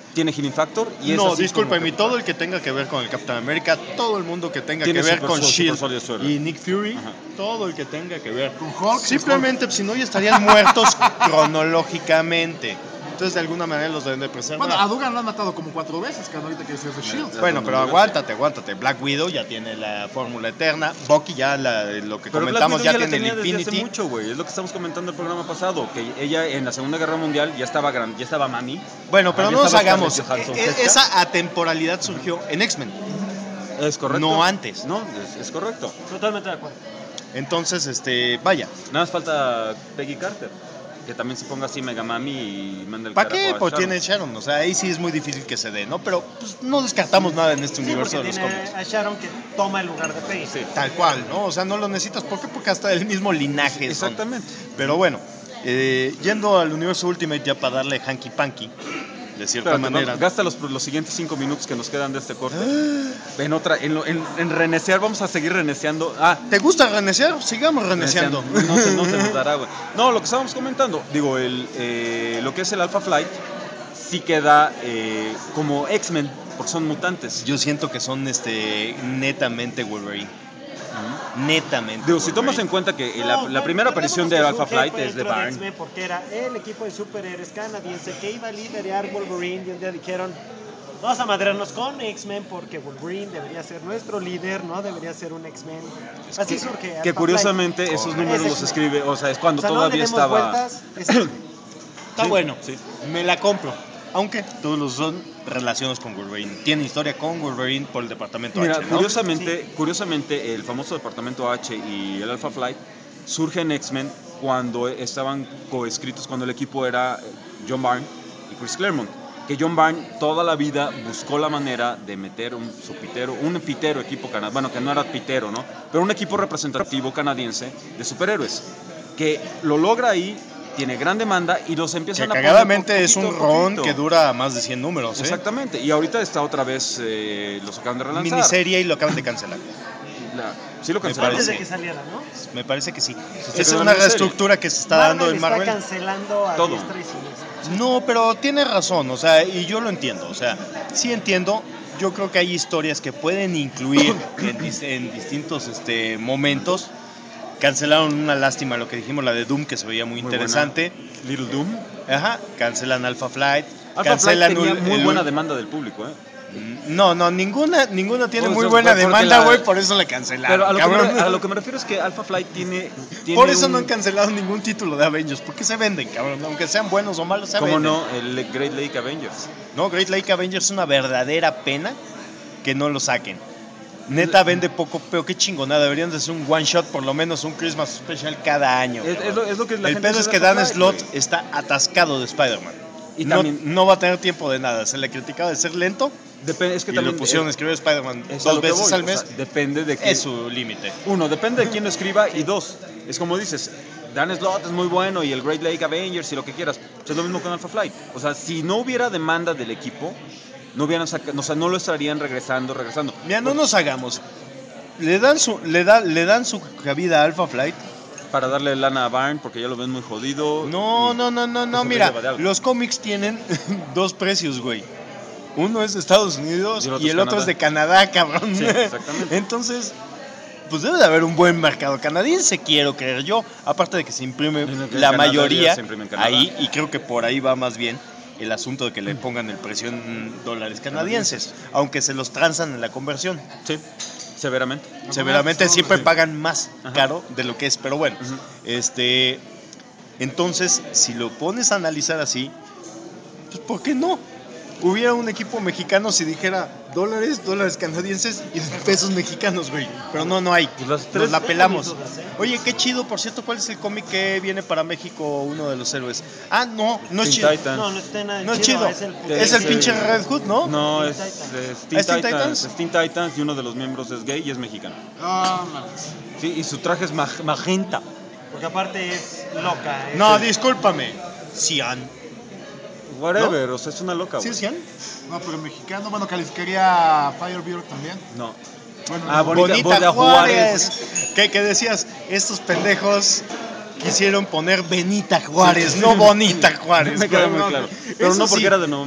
tiene Healing Factor y es No, así discúlpeme, como que- todo el que tenga que ver con el Capitán América, todo el mundo que tenga Tiene que ver Super con Soldier, Shield Super Soldier Suero. y Nick Fury, Ajá. todo el que tenga que ver. Con Hulk. Simplemente, pues, si no, ya estarían muertos cronológicamente. Entonces, de alguna manera los deben de preservar. Bueno, a Dugan lo han matado como 4 veces, que ahorita que decías de Shield. Bueno, pero aguántate. Black Widow ya tiene la fórmula eterna. Bucky ya lo que Pero Black comentamos Widow ya la tiene el tenía desde hace Infinity. mucho, güey. Es lo que estamos comentando el programa pasado, que ella en la Segunda Guerra Mundial ya estaba ya estaba mami. Bueno, pero Ya no nos estaba hagamos. Scarlett Johansson Esa atemporalidad surgió en X-Men, Es correcto. no antes. No, es correcto. Totalmente de acuerdo. Entonces, vaya. Nada más falta Peggy Carter, que también se ponga así mega mami y manda el ¿Para carajo qué? a Pues Sharon. tiene Sharon. O sea, ahí sí es muy difícil que se dé, ¿no? Pero pues, no descartamos nada en este Sí, universo porque de los tiene cómics. a Sharon que toma el lugar de Peggy. Sí, Tal cual, ¿no? O sea, no lo necesitas. ¿Por qué? Porque hasta del mismo linaje son. exactamente. Pero bueno, yendo al universo Ultimate ya para darle hanky panky, de cierta Espérate, manera. ¿no? Gasta los siguientes 5 minutos que nos quedan de este corte. En renecear, vamos a seguir reneceando. ¿Te gusta renecear? Sigamos reneceando. No se nos dará, güey. No, lo que estábamos comentando, digo, lo que es el Alpha Flight sí queda como X-Men, porque son mutantes. Yo siento que son netamente Wolverine. Netamente. Digo, si tomas Wolverine. en cuenta que No, la primera aparición de recordemos Alpha que su Flight jefe es de dentro Barn. X-Men porque era el equipo de superhéroes canadiense que iba a liderar Wolverine y un día dijeron vamos a madrearnos con X-Men porque Wolverine debería ser nuestro líder, no debería ser un X-Men. Así surge Que Alpha curiosamente Flight. esos Correcto. números Es los X-Men. escribe, o sea, es cuando O sea, no todavía le demos estaba... vueltas, es Está Sí, bueno. sí. Me la compro. Aunque todos los son relacionados con Wolverine. Tiene historia con Wolverine por el departamento Mira, H, ¿no? curiosamente, el famoso departamento H y el Alpha Flight surge en X-Men cuando estaban coescritos, cuando el equipo era John Byrne y Chris Claremont. Que John Byrne toda la vida buscó la manera de meter un pitero equipo canadiense, bueno, que no era pitero, ¿no? Pero un equipo representativo canadiense de superhéroes. Que lo logra ahí, tiene gran demanda y los Que empiezan a poner cagadamente es un poquito a ron poquito. que dura más de 100 números, ¿eh? Exactamente, y ahorita está otra vez, los acaban de relanzar. Miniserie y lo acaban de cancelar. Sí lo Me cancelaron. antes parece. de que saliera, ¿no? Me parece que sí. Se Es quedó una en serie. reestructura que se está dando en Marvel. está cancelando a Todo. diestra y siniestra. No, pero tiene razón, o sea, y yo lo entiendo, o sea, sí entiendo. Yo creo que hay historias que pueden incluir en distintos momentos. Cancelaron una lástima lo que dijimos, la de Doom, que se veía muy Muy interesante. buena. Little Doom. Ajá, cancelan Alpha Flight. Alpha cancelan Flight tenía muy el- buena demanda del público, ¿eh? No, ninguna tiene Pues, muy pues, buena porque demanda, la- güey, por eso la cancelaron. Pero cabrón. a lo que me refiero es que Alpha Flight tiene Por eso un- no han cancelado ningún título de Avengers, porque se venden, cabrón, aunque sean buenos o malos, se ¿Cómo venden. no? El Great Lake Avengers. No, Great Lake Avengers es una verdadera pena que no lo saquen. Neta vende poco, pero qué chingonada. Deberían de hacer un one shot, por lo menos un Christmas special cada año. Es cabrón. lo que la El gente pedo dice es que de Alpha Dan Flight, Slott güey. está atascado de Spider-Man. Y no, también- no va a tener tiempo de nada. Se le criticaba de ser lento Es que y también lo pusieron a escribir Spider-Man es a 2 lo que veces voy, al o mes. sea, depende de qué. Es su límite. Uno, depende de quién lo escriba. Y dos, es como dices, Dan Slott es muy bueno y el Great Lake Avengers y lo que quieras. Pues es lo mismo con Alpha Flight. O sea, si no hubiera demanda del equipo, no hubieran o sea, no lo estarían regresando. Mira, no nos hagamos. Le dan su cabida a Alpha Flight. Para darle lana a Barn porque ya lo ven muy jodido. No, Eso me mira, lleva de algo. los cómics tienen dos precios, güey. Uno es de Estados Unidos y el otro es de Canadá, cabrón. Sí, exactamente. Entonces, pues debe de haber un buen mercado canadiense, quiero creer yo. Aparte de que se imprime En la Canadá mayoría ya se imprime en Canadá. ahí, y creo que por ahí va más bien el asunto de que le pongan el precio en dólares canadienses, aunque se los transan en la conversión. Sí, severamente. Severamente siempre pagan más Ajá. caro de lo que es, pero bueno, Ujú. entonces si lo pones a analizar así, pues ¿por qué no? Hubiera un equipo mexicano si dijera dólares canadienses y pesos mexicanos, güey. Pero no hay. Pues las Nos tres- la pelamos. Tengo mis dudas, ¿eh? Oye, qué chido, por cierto, ¿cuál es el cómic que viene para México, uno de los héroes? Ah, no es Teen chido. Titans. No, no está nada No es chido. Es el, Es el Sí. pinche Red Hood, ¿no? No, es Teen Teen ¿Es Teen Titans. Titans? Es Teen Titans y uno de los miembros es gay y es mexicano. Ah, mames. Sí, y su traje es magenta. Porque aparte es loca. No, discúlpame. Cian. Whatever, o sea, es una loca, ¿Sí güey. es Cian? No, pero mexicano, bueno, calificaría a Firebird también. No. Bueno, Ah, no. Bonita Juárez. ¿Qué decías? Estos pendejos quisieron poner Benita Juárez, no Bonita Juárez. Me queda muy cabrón. claro. Pero Eso no porque sí. era de Nuevo México.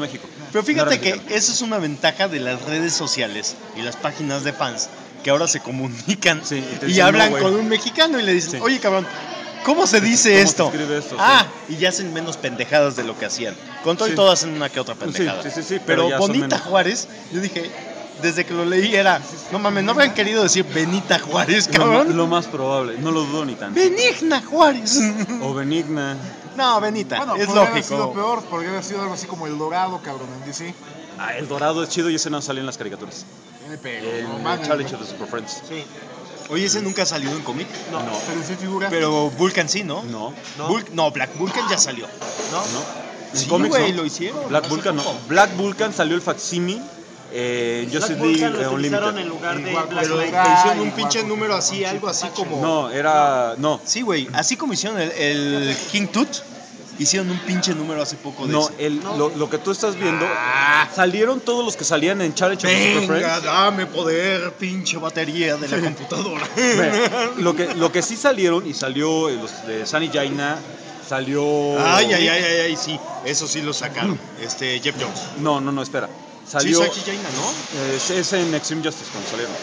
Pero fíjate No era que mexicano. esa es una ventaja de las redes sociales y las páginas de fans, que ahora se comunican Sí, y te y dicen, hablan "No, güey". con un mexicano y le dicen, Sí. oye cabrón, ¿cómo se dice ¿Cómo se esto? escribe esto? Ah, y ya hacen menos pendejadas de lo que hacían. Con todo y Sí. todo hacen una que otra pendejada. sí, pero Pero ya son Bonita menos. Juárez, yo dije, desde que lo leí era, no mames, no habrían querido decir Benita Juárez, Lo, cabrón. lo más probable, no lo dudo ni tanto. Benigna Juárez. O Benigna. No, Benita, Bueno, es podría haber sido lógico. peor, podría haber sido algo así como El Dorado, cabrón, en DC. Ah, el Dorado es chido y ese no salió en las caricaturas. Me pego, En no el mames, Challenge güey. of the Super Friends. Sí. Oye, ese nunca ha salido en cómic. No. Pero sí figura. Pero Vulcan sí, ¿no? No, No, Black Vulcan ya salió. ¿No? no. En Sí, cómics güey, no. lo hicieron. Black hace Vulcan no. poco. Black Vulcan salió el facsímil en Justice Black Vulcan League lo utilizaron Unlimited. en lugar de Igual, Black Pero Knight. Ah, que hicieron un igual, pinche porque número con así, algo así como... No, era. No. Sí, güey, así como hicieron el King Tut, hicieron un pinche número hace poco de No, ese. lo que tú estás viendo. Ah. Salieron todos los que salían en Challenge of the Super Venga, Friends. dame poder, pinche batería de la computadora. Ve, lo que sí salieron, y salió los de Sunny Jaina, salió. Ay, sí, eso sí lo sacaron. Jeff Jones. No, espera. Salió. Sí, Sachi Jaina, ¿no? Es en Extreme Justice cuando salieron.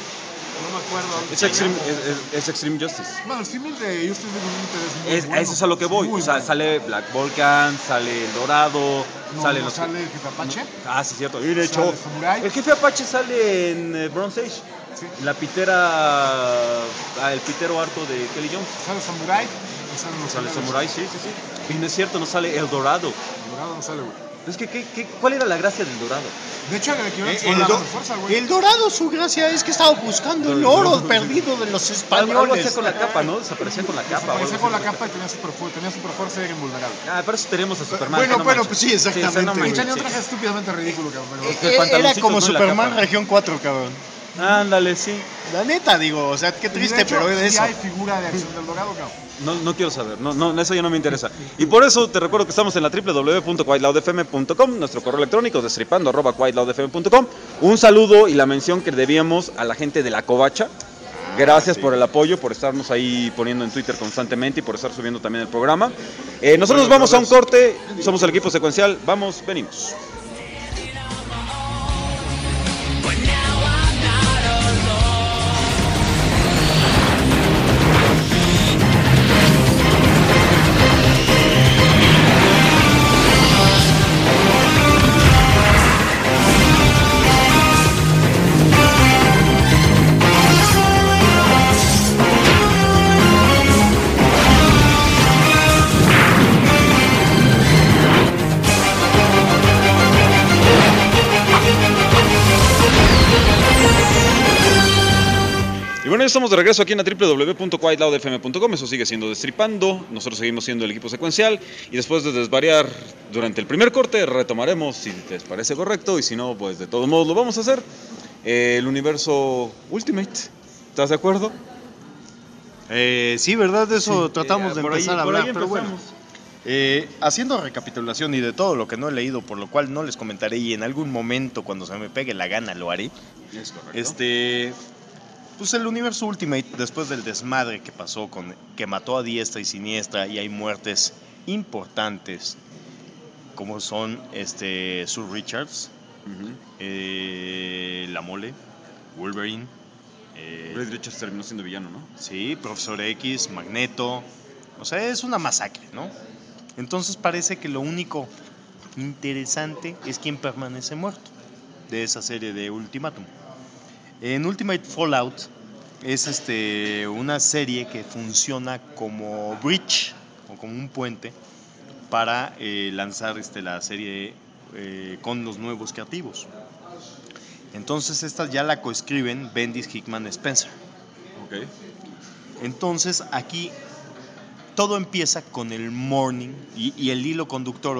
No me acuerdo. dónde Es se Extreme, llama. es Extreme Justice. Bueno, el símil de Justice League Unlimited es muy Es, bueno. eso es a lo que voy. Muy O sea, bueno. sale Black Vulcan, sale el Dorado, No, sale no los. sale el Jefe Apache. Ah, sí, cierto. Y de hecho, Sale Samurai. el jefe Apache sale en Bronze Age. Sí. La pitera. El pitero harto de Kelly Jones. Sale Samurai. Y salen los Sale aliados. Samurai, sí. Y no es cierto, no sale el Dorado. El Dorado no sale, güey. Es que, ¿cuál era la gracia del Dorado? De hecho, el equivalente El, son las do- de fuerza, güey. el Dorado, su gracia es que estaba buscando el oro perdido de los Algo hacía españoles. con la capa, ¿no? Desaparecía con la capa. o algo Aparecía así. con la capa y tenía super fuerza y era invulnerable. Ah, pero eso tenemos a Superman. Bueno, que no bueno, manches. pues sí, Sí, exactamente. ese no Y manches, tenía un sí. traje estúpidamente ridículo, cabrón. Pero... El Era pantaloncito como azul y la Superman capa. Región 4, cabrón. Ándale, sí. La neta, digo, o sea, qué Y de triste, hecho, pero es sí eso. hay figura de acción del Dorado, cabrón. No quiero saber, no, eso ya no me interesa. Y por eso te recuerdo que estamos en la www.whiteloudfm.com, nuestro correo electrónico destripando@whiteloudfm.com. Un saludo y la mención que debíamos a la gente de La Covacha. Gracias sí. por el apoyo, por estarnos ahí poniendo en Twitter constantemente y por estar subiendo también el programa. Nosotros nos vamos a un corte, somos el equipo secuencial, vamos, venimos. Y bueno, ya estamos de regreso aquí en la www.whiteloudfm.com. Eso sigue siendo Destripando. Nosotros seguimos siendo el equipo secuencial. Y después de desvariar durante el primer corte, retomaremos si les parece correcto. Y si no, pues de todos modos lo vamos a hacer. El universo Ultimate. ¿Estás de acuerdo? Sí, ¿verdad? De eso tratamos de por ahí- empezar a por ahí hablar, pero bueno. empezamos. Haciendo recapitulación y de todo lo que no he leído, por lo cual no les comentaré y en algún momento cuando se me pegue la gana lo haré. Es correcto. Pues el universo Ultimate, después del desmadre que pasó que mató a diestra y siniestra y hay muertes importantes como son Sue Richards, Ujú. La Mole, Wolverine, Reed Richards terminó siendo villano, ¿no? sí, Profesor X, Magneto. O sea, es una masacre, ¿no? Entonces parece que lo único interesante es quién permanece muerto de esa serie de Ultimatum. En Ultimate Fallout es una serie que funciona como bridge o como un puente para lanzar la serie con los nuevos creativos. Entonces esta ya la coescriben Bendis, Hickman, Spencer. Ok. Entonces aquí todo empieza con el morning y el hilo conductor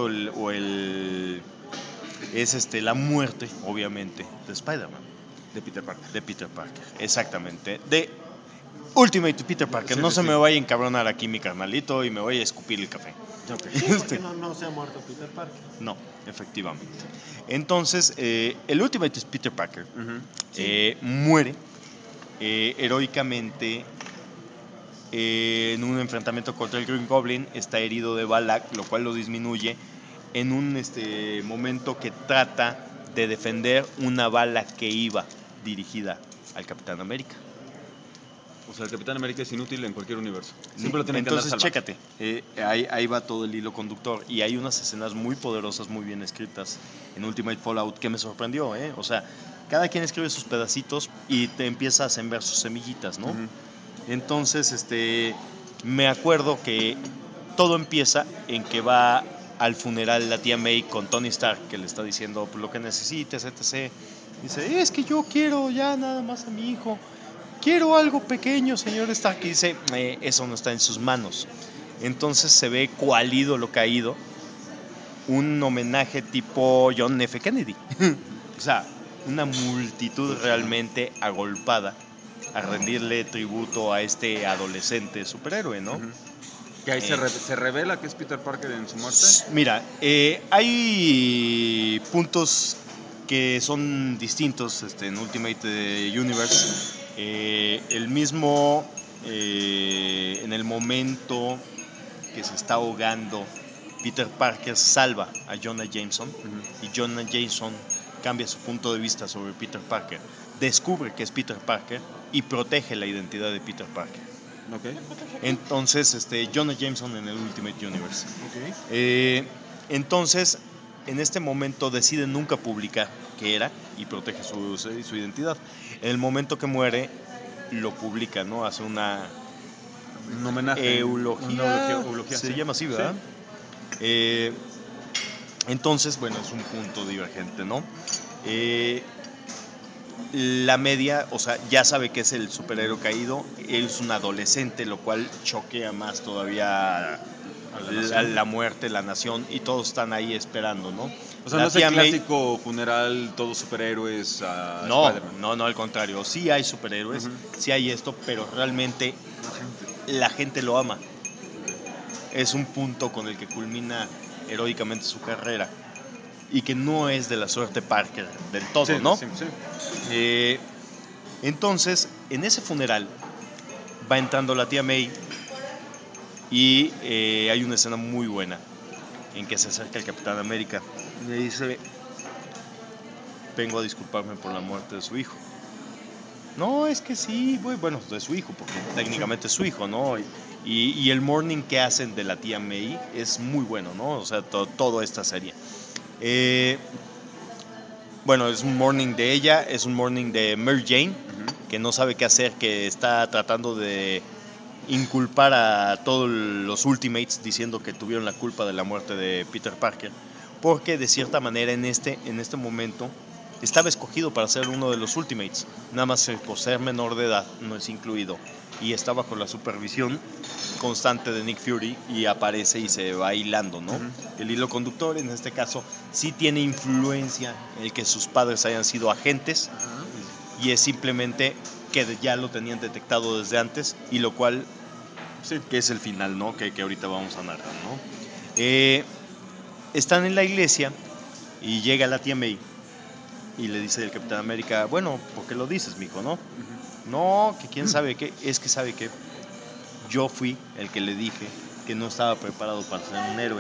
es la muerte, obviamente, de Spider-Man. De Peter Parker. De Peter Parker, exactamente. De Ultimate Peter Parker. Sí, No sí, se sí. me vaya a encabronar aquí mi carnalito y me vaya a escupir el café. Ok. Sí, porque no se ha muerto Peter Parker. No, efectivamente. Entonces, el Ultimate Peter Parker Ujú. muere heroicamente en un enfrentamiento contra el Green Goblin. Está herido de bala, lo cual lo disminuye. en un momento que trata de defender una bala que iba dirigida al Capitán América. O sea, el Capitán América es inútil en cualquier universo. Siempre lo tienen que andar Entonces, salvando. chécate, ahí va todo el hilo conductor y hay unas escenas muy poderosas, muy bien escritas en Ultimate Fallout que me sorprendió, o sea, cada quien escribe sus pedacitos y te empieza a sembrar sus semillitas, ¿no? Ujú. Entonces, me acuerdo que todo empieza en que va al funeral la tía May con Tony Stark, que le está diciendo pues, lo que necesites, etc. Dice, es que yo quiero ya nada más a mi hijo. Quiero algo pequeño, señor Stark. Y dice, eso no está en sus manos. Entonces se ve cual ídolo caído, un homenaje tipo John F. Kennedy. O sea, una multitud realmente agolpada a rendirle tributo a este adolescente superhéroe, ¿no? Ujú. Que ahí se revela que es Peter Parker en su muerte. Mira, hay puntos que son distintos en Ultimate Universe. El mismo, en el momento que se está ahogando, Peter Parker salva a Jonah Jameson. Ujú. Y Jonah Jameson cambia su punto de vista sobre Peter Parker, descubre que es Peter Parker y protege la identidad de Peter Parker. Ok. Entonces, Jonah Jameson en el Ultimate Universe. Ok. Entonces, en este momento decide nunca publicar qué era y protege su identidad. En el momento que muere, lo publica, ¿no? Hace una Un homenaje. eulogía, Eulogía, se sí. llama así, ¿verdad? Entonces, bueno, es un punto divergente, ¿no? La media, o sea, ya sabe que es el superhéroe caído, él es un adolescente, lo cual choquea más todavía la muerte, la nación, y todos están ahí esperando, ¿no? O sea, La no es el tía May- clásico funeral, todos superhéroes a No, Spider-Man. no, al contrario, sí hay superhéroes, Ujú. sí hay esto, pero realmente la gente lo ama. Es un punto con el que culmina heroicamente su carrera y que no es de la suerte Parker del todo, Sí, ¿no? sí, sí. Entonces, en ese funeral va entrando la tía May y hay una escena muy buena en que se acerca el Capitán América y le dice, vengo a disculparme por la muerte de su hijo. No, es que sí, bueno, de su hijo, porque técnicamente es su hijo, ¿no? Y el morning que hacen de la tía May es muy bueno, ¿no? O sea, toda esta serie. Bueno, es un morning de ella, es un morning de Mary Jane, que no sabe qué hacer, que está tratando de inculpar a todos los Ultimates diciendo que tuvieron la culpa de la muerte de Peter Parker, porque de cierta manera en este momento estaba escogido para ser uno de los Ultimates, nada más por ser menor de edad no es incluido, y está bajo la supervisión constante de Nick Fury y aparece y se va hilando, ¿no? El hilo conductor en este caso sí tiene influencia en el que sus padres hayan sido agentes, y es simplemente que ya lo tenían detectado desde antes, y lo cual sí, que es el final, ¿no? Que ahorita vamos a narrar, ¿no? Están en la iglesia y llega la tía May y le dice el Capitán América, bueno, ¿por qué lo dices, mijo, no? No, que quién sabe qué, es que sabe que yo fui el que le dije que no estaba preparado para ser un héroe.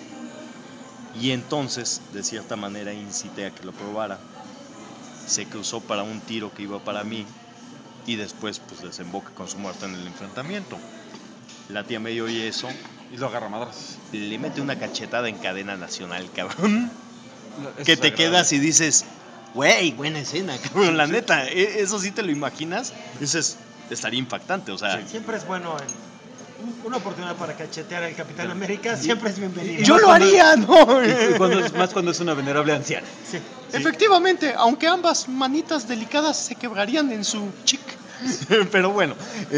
Y entonces, de cierta manera, incité a que lo probara. Se cruzó para un tiro que iba para mí y después pues desemboca con su muerte en el enfrentamiento. La tía May oye eso Y lo agarra a madras. le mete una cachetada en cadena nacional, cabrón. Eso Que es te agradable. quedas y dices, güey, buena escena, cabrón, la neta, eso sí te lo imaginas, dices, estaría impactante, o sea, Siempre es bueno una oportunidad para cachetear al Capitán América, siempre es bienvenido. yo lo haría, ¿no? Y más cuando es una venerable anciana. Sí. Efectivamente, aunque ambas manitas delicadas se quebrarían en su chic. Pero bueno,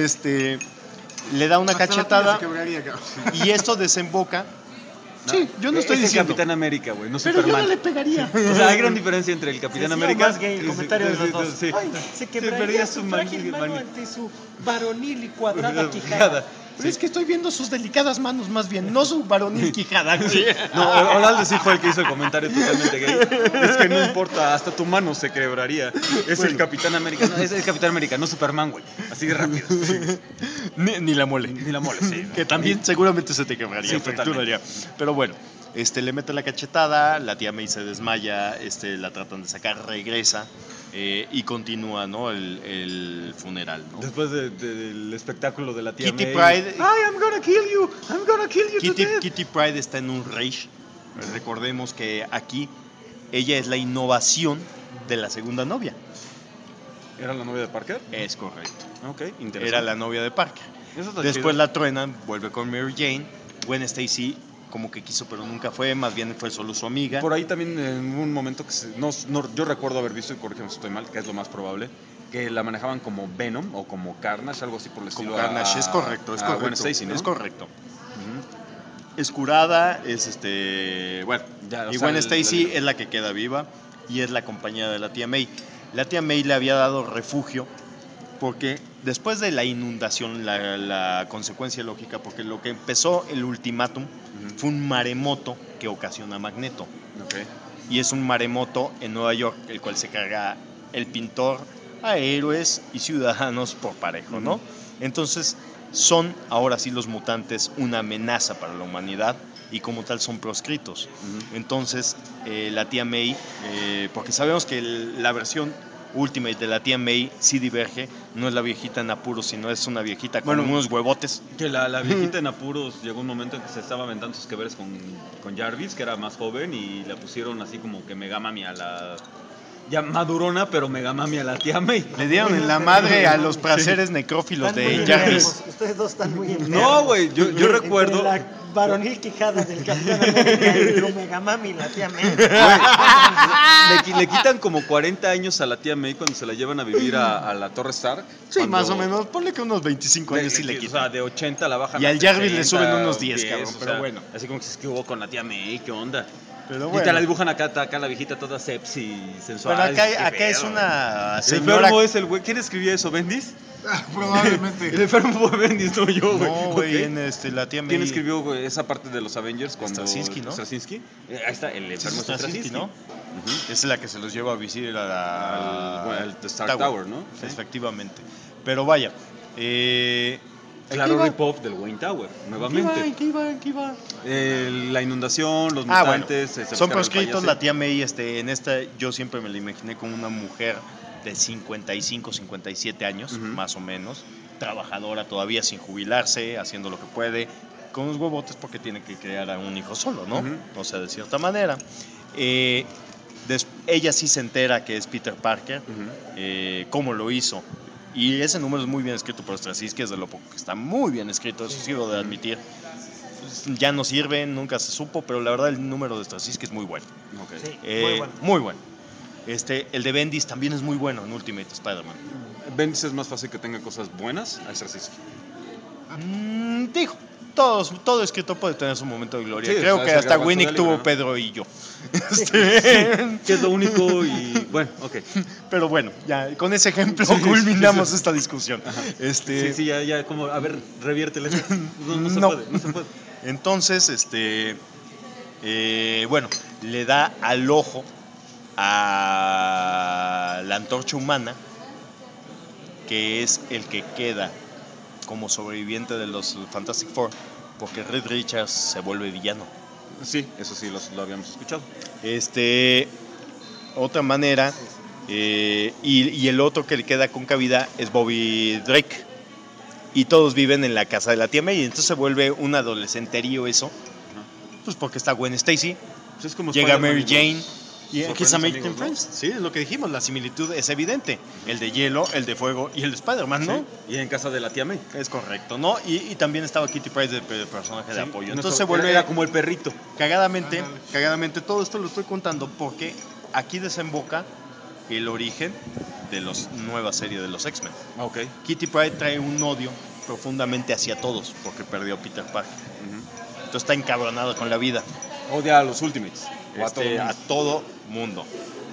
le da una Hasta la tuya cachetada se quebraría, cabrón. y esto desemboca. Sí, yo no estoy es diciendo. el Capitán América, güey, no Pero yo Superman. no le pegaría. O sea, hay gran diferencia entre el Capitán Sí, América. más gay el comentario de los dos. Sí. Ay, se quebraría perdía su su frágil mano mani- ante su varonil y cuadrada quijada. Pero es que estoy viendo sus delicadas manos más bien, no su varonil quijada. No, Orlando sí fue el que hizo el comentario totalmente gay. Es que no importa, hasta tu mano se quebraría. Es el Capitán América. No, es el Capitán América, no Superman, güey. Así de rápido. Sí. Ni la mole. Ni la mole, sí. Que también seguramente se te quebraría, Sí, fracturaría. Pero bueno, le mete la cachetada, la tía May se desmaya, la tratan de sacar, regresa y continúa, ¿no? el funeral, ¿no? Después del espectáculo de la tía Kitty May. Pryde. Ay, I'm gonna kill you to death. Kitty Pryde está en un rage. Recordemos que aquí ella es la innovación de la segunda novia. ¿Era la novia de Parker? Es correcto. Ok, interesante. Era la novia de Parker. Eso está Después chido. la truenan, vuelve con Mary Jane. Gwen Stacy como que quiso pero nunca fue, más bien fue solo su amiga. Por ahí también en un momento que yo recuerdo haber visto, y corrígeme si estoy mal, que es lo más probable, que la manejaban como Venom o como Carnage, algo así por el estilo. Como Carnage, es correcto, es correcto. Gwen Stacy, ¿no? Es correcto. Es curada, bueno, Ya, o y sea, Gwen Stacy es la que queda viva y es la compañera de la tía May. La tía May le había dado refugio porque después de la inundación, la consecuencia lógica, porque lo que empezó el ultimátum fue un maremoto que ocasiona Magneto. Okay. Y es un maremoto en Nueva York, el cual se carga el pintor a héroes y ciudadanos por parejo, ¿no? Entonces son ahora sí los mutantes una amenaza para la humanidad y como tal son proscritos. Entonces la tía May, porque sabemos que la versión Ultimate de la tía May sí diverge, no es la viejita en apuros, sino es una viejita con unos huevotes. Que la viejita en apuros llegó un momento en que se estaba aventando sus que veres con Jarvis, que era más joven, y la pusieron así como que mega mami a la... Ya madurona, pero mega mami a la tía May. Le dieron en la madre a los placeres necrófilos Están de muy Jarvis. enfermos. Ustedes dos están muy enfermos. No, güey, yo Entre recuerdo... la varonil quijada del Capitán América y el Megamami y la tía May. Le quitan como 40 años a la tía May cuando se la llevan a vivir a la Torre Stark. Sí, Cuando- más o menos. Ponle que unos 25 años sí le O sea, quitan. de 80 la bajan Y a al Jarvis le 60, suben unos 10, cabrón, o pero sea, bueno. Así como que es que hubo con la tía May, ¿qué onda? Pero Y bueno. te la dibujan acá la viejita toda sepsi, sensual. Bueno, Qué acá pedo, es una El señora. enfermo es el güey. ¿Quién escribía eso, Bendis? El Probablemente. enfermo fue Bendis, no yo, güey. No, güey, Ok. en la tía May. ¿Quién escribió güey, esa parte de los Avengers? Cuando... Straczynski, ¿no? Straczynski. Ahí está, el enfermo es Straczynski, Straczynski, ¿no? Es la que se los lleva a visitar Al Stark Tower, ¿no? Sí. Efectivamente. Pero vaya. Claro, ¿qué iba? rip-off del Wayne Tower, nuevamente. ¿Qué iba? La inundación, los Bueno, mutantes. se son buscaron el proscritos. payaso. La tía May, en esta, yo siempre me la imaginé como una mujer de 55, 57 años, más o menos, trabajadora todavía sin jubilarse, haciendo lo que puede, con los huevotes porque tiene que criar a un hijo solo, ¿no? O sea, de cierta manera. Ella sí se entera que es Peter Parker, cómo lo hizo. Y ese número es muy bien escrito por Straczynski, es de lo poco que está muy bien escrito, eso sí lo de admitir. Ya no sirve, nunca se supo, pero la verdad el número de Straczynski es muy bueno. Ok. Sí, muy bueno. Muy bueno. El de Bendis también es muy bueno en Ultimate Spider-Man. Bendis es más fácil que tenga cosas buenas a Straczynski. Digo, todo escritor puede tener su momento de gloria. Sí, Creo o sea, que es el hasta garbanzo Winnick de tuvo libro, ¿no? Pedro y yo. Que es lo único y... Bueno, ok. Pero bueno, ya con ese ejemplo culminamos esta discusión. Sí, ya, como... A ver, reviértele. No se No. puede. Entonces, bueno, le da al ojo a la antorcha humana, que es el que queda como sobreviviente de los Fantastic Four, porque Reed Richards se vuelve villano. Sí, eso sí lo habíamos escuchado. Otra manera, y el otro que le queda con cabida es Bobby Drake. Y todos viven en la casa de la tía May, y entonces se vuelve un adolescenterío eso. Pues porque está Gwen Stacy, Pues es como llega Spider-Man Mary y Jane, los y Kiss sorprendes American amigos, ¿no? Friends. Sí, es lo que dijimos, la similitud es evidente. El de hielo, el de fuego y el de Spider-Man, ¿no? Sí, y en casa de la tía May. Es correcto, ¿no? Y también estaba Kitty Pryde de personaje de apoyo. No, Entonces se vuelve era como el perrito. cagadamente, todo esto lo estoy contando porque aquí desemboca el origen de la nueva serie de los X-Men. Ok. Kitty Pryde trae un odio profundamente hacia todos porque perdió a Peter Parker. Entonces está encabronado con la vida. Odia a los Ultimates. O A todo mundo.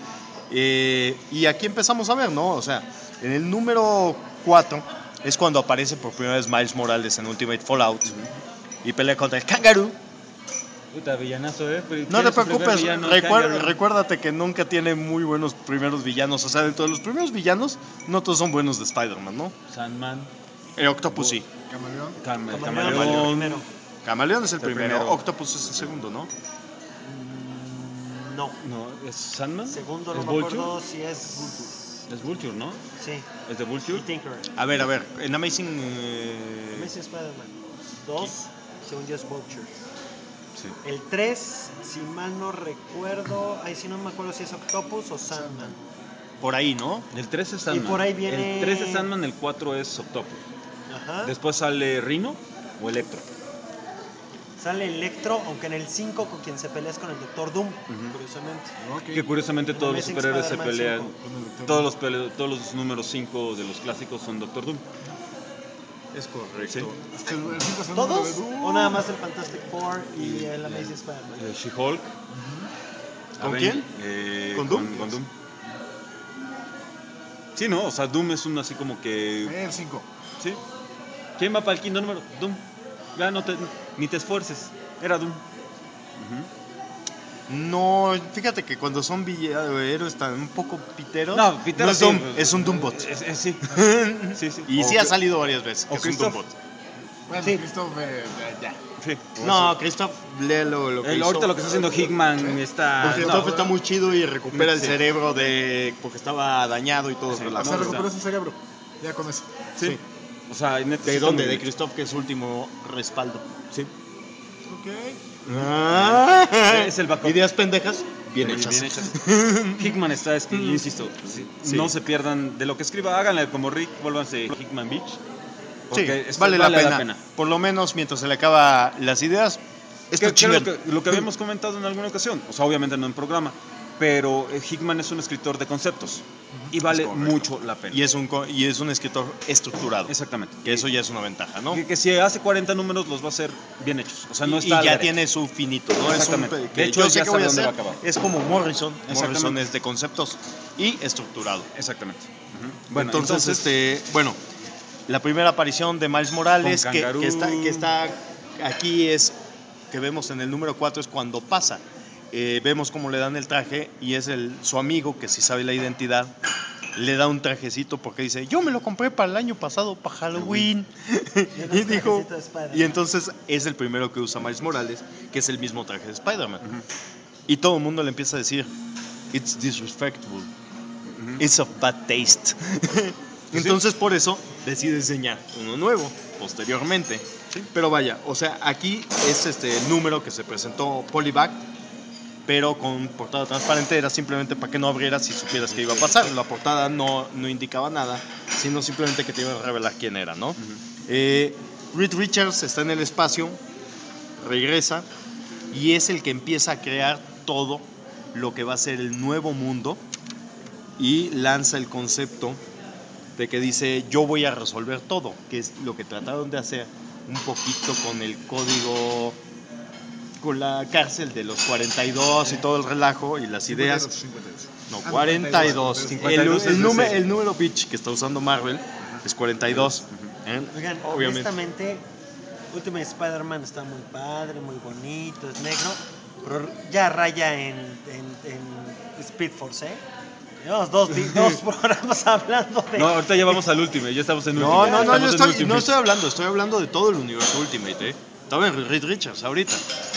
Y aquí empezamos a ver, ¿no? O sea, en el número 4 es cuando aparece por primera vez Miles Morales en Ultimate Fallout y pelea contra el Kangaroo. Puta, villanazo, No te preocupes, recuérdate que nunca tiene muy buenos primeros villanos. O sea, dentro de los primeros villanos, no todos son buenos de Spider-Man, ¿no? Sandman. El Octopus sí. Camaleón. Camaleón Camaleón. primero. Camaleón es el El primero, primero. Octopus es el segundo, ¿no? No. No, ¿es Sandman? Segundo, ¿Es no me Vulture? acuerdo si es. Es Vulture, ¿no? Sí. ¿Es de Vulture? Y Tinkerer. A ver, en Amazing... Amazing Spider-Man 2, según yo es Vulture. Sí. El 3, si mal no recuerdo, ahí sí no me acuerdo si es Octopus o Sandman. por ahí, ¿no? El 3 es Sandman. Y por ahí viene- El 3 es Sandman, el 4 es Octopus. Ajá. Después sale Rhino o Electro. Sale Electro, aunque en el 5 con quien se pelea es con el Doctor Doom, curiosamente. Ok. Que curiosamente En todos los Amazing superhéroes se Spider-Man pelean. 5. Con el Doctor Todos los números 5 de los clásicos son Doctor Doom. Es correcto. Sí. Es que el 5 es el ¿Todos? número de Doom. ¿O nada más el Fantastic Four y el Amazing Spider-Man? She-Hulk. ¿Con quién? ¿Con Doom? Con Doom. Sí, ¿no? O sea, Doom es un así como que... El 5. ¿Sí? ¿Quién va para el quinto número? Doom. Ya ni te esfuerces. Era Doom. No, fíjate que cuando son héroes tan un poco piteros, No, pitero es sí, Doom, pues, es un Doombot. Sí. Sí, sí. Y O sí ha que- salido varias veces, o que es un Christoph. Doombot. Bueno, Sí. Christoph, ya. Sí. No, Christoph, léelo lo que hizo. Ahorita lo que está haciendo Hickman está... Porque no, Christoph está muy chido y recupera el Sí. cerebro porque estaba dañado y todo Sí. el Se relajo. recuperó su cerebro. Ya con eso. Sí. O sea, neta, sí ¿De está dónde? muy De bien. Christoph, que es su último respaldo. Sí. Ok. Es el backup. Ideas pendejas, bien Bien hechas. hechas. Hickman está, yo insisto, Sí. no se pierdan de lo que escriba, háganle como Rick, vuélvanse Hickman Beach. Sí, Porque esto vale la pena. Por lo menos mientras se le acaba las ideas, esto Que era chingón. lo que habíamos comentado en alguna ocasión, o sea, obviamente no en programa, pero Hickman es un escritor de conceptos y vale Es correcto. mucho la pena. Y es un escritor estructurado. Exactamente. Que eso ya es una ventaja, ¿no? Que si hace 40 números los va a hacer bien hechos. O sea, no Y está al ya garete. tiene su finito, ¿no? Exactamente. Es un, De que hecho, yo sé ya que voy sabe a dónde hacer. va a acabar. Es como Morrison. Exactamente. Morrison es de conceptos y estructurado. Exactamente. Bueno, entonces, la primera aparición de Miles Morales Con que Kangaroo. está aquí es que vemos en el número 4 es cuando pasa. Vemos cómo le dan el traje y es su amigo que si sabe la identidad le da un trajecito porque dice yo me lo compré para el año pasado para Halloween y dijo trajecito de Spider-Man. y entonces es el primero que usa Miles Morales que es el mismo traje de Spider-Man y todo el mundo le empieza a decir it's disrespectful, it's of bad taste. Entonces por eso decide diseñar uno nuevo posteriormente. Pero vaya, o sea, aquí es el número que se presentó Polybag, pero con portada transparente, era simplemente para que no abrieras si supieras que iba a pasar. La portada no indicaba nada, sino simplemente que te iba a revelar quién era, ¿no? Reed Richards está en el espacio, regresa y es el que empieza a crear todo lo que va a ser el nuevo mundo y lanza el concepto de que dice yo voy a resolver todo, que es lo que trataron de hacer un poquito con el código, con la cárcel de los 42 y todo el relajo y las ideas. 52. No, Ah, 42. 52 es El número bitch que está usando Marvel es 42. Oigan, Obviamente. honestamente, Ultimate Spider-Man está muy padre, muy bonito, es negro, pero ya raya en Speed Force, ¿eh? Llevamos dos programas hablando de... No, ahorita ya vamos al último, ya estamos en No, último. yo Estamos en último. no estoy hablando de todo el universo Ultimate, Estaba en Reed Richards ahorita.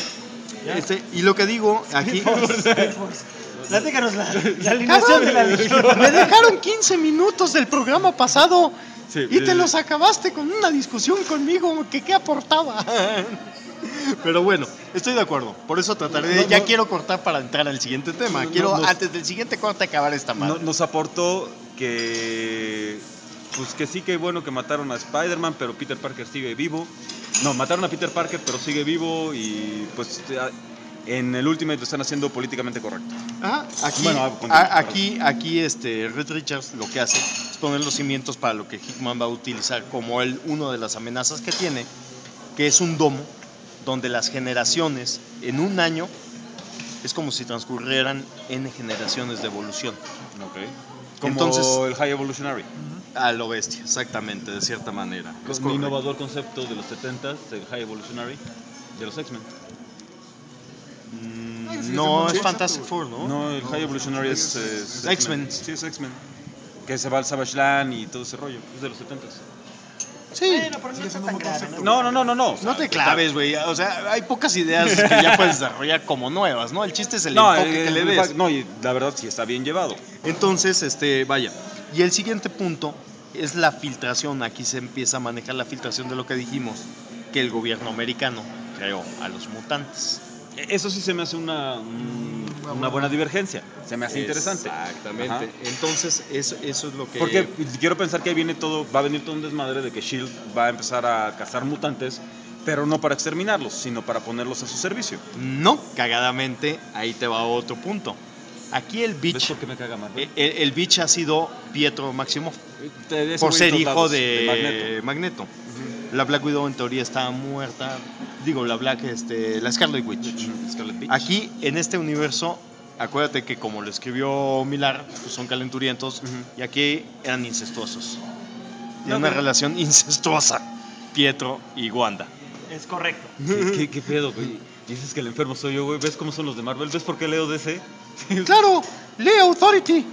Y lo que digo aquí. Speed Force. Platícanos la alineación de la Legión. Me dejaron 15 minutos del programa pasado Sí, y te los acabaste con una discusión conmigo que qué aportaba. Pero bueno, estoy de acuerdo. Por eso trataré de... Ya quiero cortar para entrar al siguiente tema. Quiero antes del siguiente corte acabar esta madre. Nos aportó que... Pues que sí que bueno que mataron a Spider-Man, pero Peter Parker sigue vivo. No, mataron a Peter Parker, pero sigue vivo y pues en el Ultimate lo están haciendo políticamente correcto. Aquí, Bueno, Reed Richards lo que hace es poner los cimientos para lo que Hickman va a utilizar como uno de las amenazas que tiene, que es un domo donde las generaciones en un año es como si transcurrieran N generaciones de evolución. Okay. Como Entonces, el High Evolutionary. a lo bestia, exactamente, de cierta manera. Es Un correcto. innovador concepto de los 70s, del High Evolutionary, de los X-Men. No, es Fantastic Four, ¿no? No, el High Evolutionary es X-Men. Sí, es X-Men. Que se va al Savage Land y todo ese rollo. Es de los 70s. Sí. Bueno, pero no Sigue está siendo tan un grave, concepto. No. No te claves, güey. O sea, hay pocas ideas que ya puedes desarrollar como nuevas, ¿no? El chiste es el enfoque que le des. No, y la verdad sí está bien llevado. Entonces, vaya. Y el siguiente punto es la filtración. Aquí se empieza a manejar la filtración de lo que dijimos, que el gobierno americano creó a los mutantes. Eso sí se me hace una buena divergencia. Se me hace interesante. Exactamente. Ajá. Entonces, eso es lo que... Porque quiero pensar que ahí va a venir todo un desmadre de que S.H.I.E.L.D. va a empezar a cazar mutantes, pero no para exterminarlos, sino para ponerlos a su servicio. No, cagadamente, ahí te va otro punto. Aquí el ¿Ves bitch, por qué me caga Marvel? el bitch ha sido Pietro Maximoff, Ese por güey ser en todos hijo lados, de Magneto. La Black Widow en teoría está muerta. Digo, la Scarlet Witch. Scarlet Witch. Aquí, en este universo, acuérdate que como lo escribió Millar, pues son calenturientos, y aquí eran incestuosos. Tienen una relación incestuosa, Pietro y Wanda. Es correcto. ¿Qué pedo, güey? Dices que el enfermo soy yo, güey. ¿Ves cómo son los de Marvel? ¿Ves por qué leo DC? ¡Claro! ¡Lee Authority!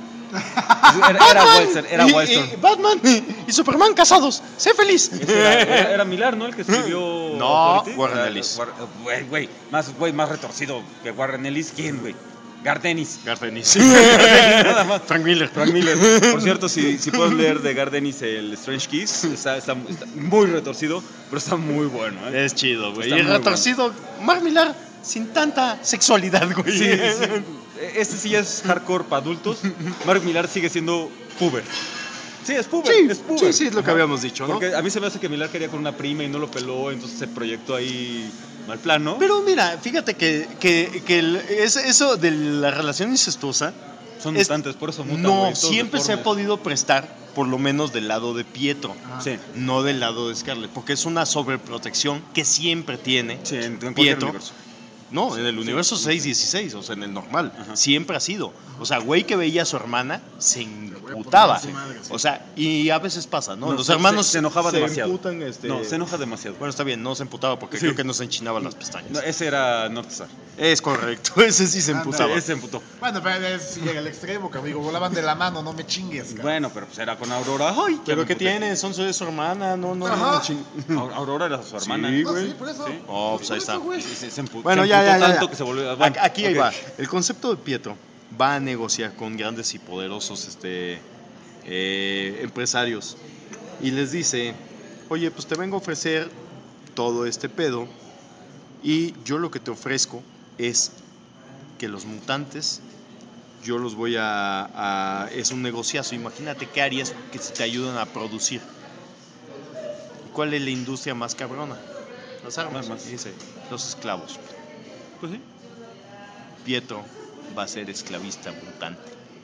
Era Wilson. Batman y Superman casados. ¡Sé feliz! Era Millar, ¿no? El que escribió. No, Authority. Warren Ellis. Güey, más retorcido que Warren Ellis. ¿Quién, güey? Gardenis. Gardenis. Nada más. Frank Miller. Por cierto, si pueden leer de Gardenis el Strange Kiss, está muy retorcido, pero está muy bueno, ¿eh? Es chido, güey. Está Y muy retorcido, Mark Millar sin tanta sexualidad, güey. Sí. Este sí ya es hardcore para adultos. Mark Millar sigue siendo puber. Sí, es puber. Sí, es lo que habíamos dicho, ¿no? Porque a mí se me hace que Millar quería con una prima y no lo peló, entonces se proyectó ahí mal plano. Pero mira, fíjate que eso de la relación incestuosa Son mutantes, por eso mutan. no güey, todos siempre se ha deformes. podido prestar, por lo menos del lado de Pietro, Sí, no del lado de Scarlett, porque es una sobreprotección que siempre tiene sí, en cualquier Pietro. universo. No, en el universo 616, o sea, en el normal. Ajá. Siempre ha sido. O sea, güey que veía a su hermana se imputaba. su madre, sí. O sea, y a veces pasa, ¿no? No, Los se- hermanos se enojaba demasiado. emputan, No, se enoja demasiado. Bueno, está bien, no se emputaba porque Sí. creo que no se enchinaban las pestañas. No, ese era Northstar. Es correcto, ese sí se Ah, emputaba. Ese se emputó. Bueno, pero si llega al extremo, que amigo, volaban de la mano, no me chingues, cabrón. Bueno, pero pues era con Aurora. Ay, Pero ya ¿qué me emputé. tiene? Son de su hermana, no. Ajá. Aurora era su hermana. Sí, No, güey. sí, por eso. Sí. Oh, pues ahí Por eso, está. güey. Sí, se emputó. Bueno, se ya, emputó ya. tanto que se volvió. Bueno, Aquí ahí ok. va. El concepto de Pietro va a negociar con grandes y poderosos empresarios y les dice, oye, pues te vengo a ofrecer todo este pedo y yo lo que te ofrezco es que los mutantes, yo los voy es un negociazo. Imagínate qué harías que si te ayudan a producir. ¿Cuál es la industria más cabrona? Las armas. Armas. Dice, los esclavos. Pues sí. Pietro va a ser esclavista mutante.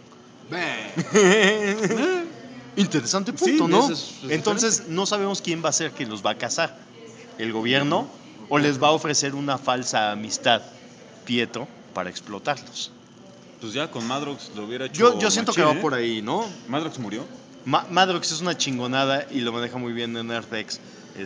Interesante punto, Sí, ¿no? eso es Entonces no sabemos quién va a ser quien los va a cazar. ¿El gobierno o les va a ofrecer una falsa amistad Pietro para explotarlos? Pues ya con Madrox lo hubiera hecho. Yo siento que machín, va por ahí, ¿no? Madrox murió. Madrox es una chingonada y lo maneja muy bien en EarthX.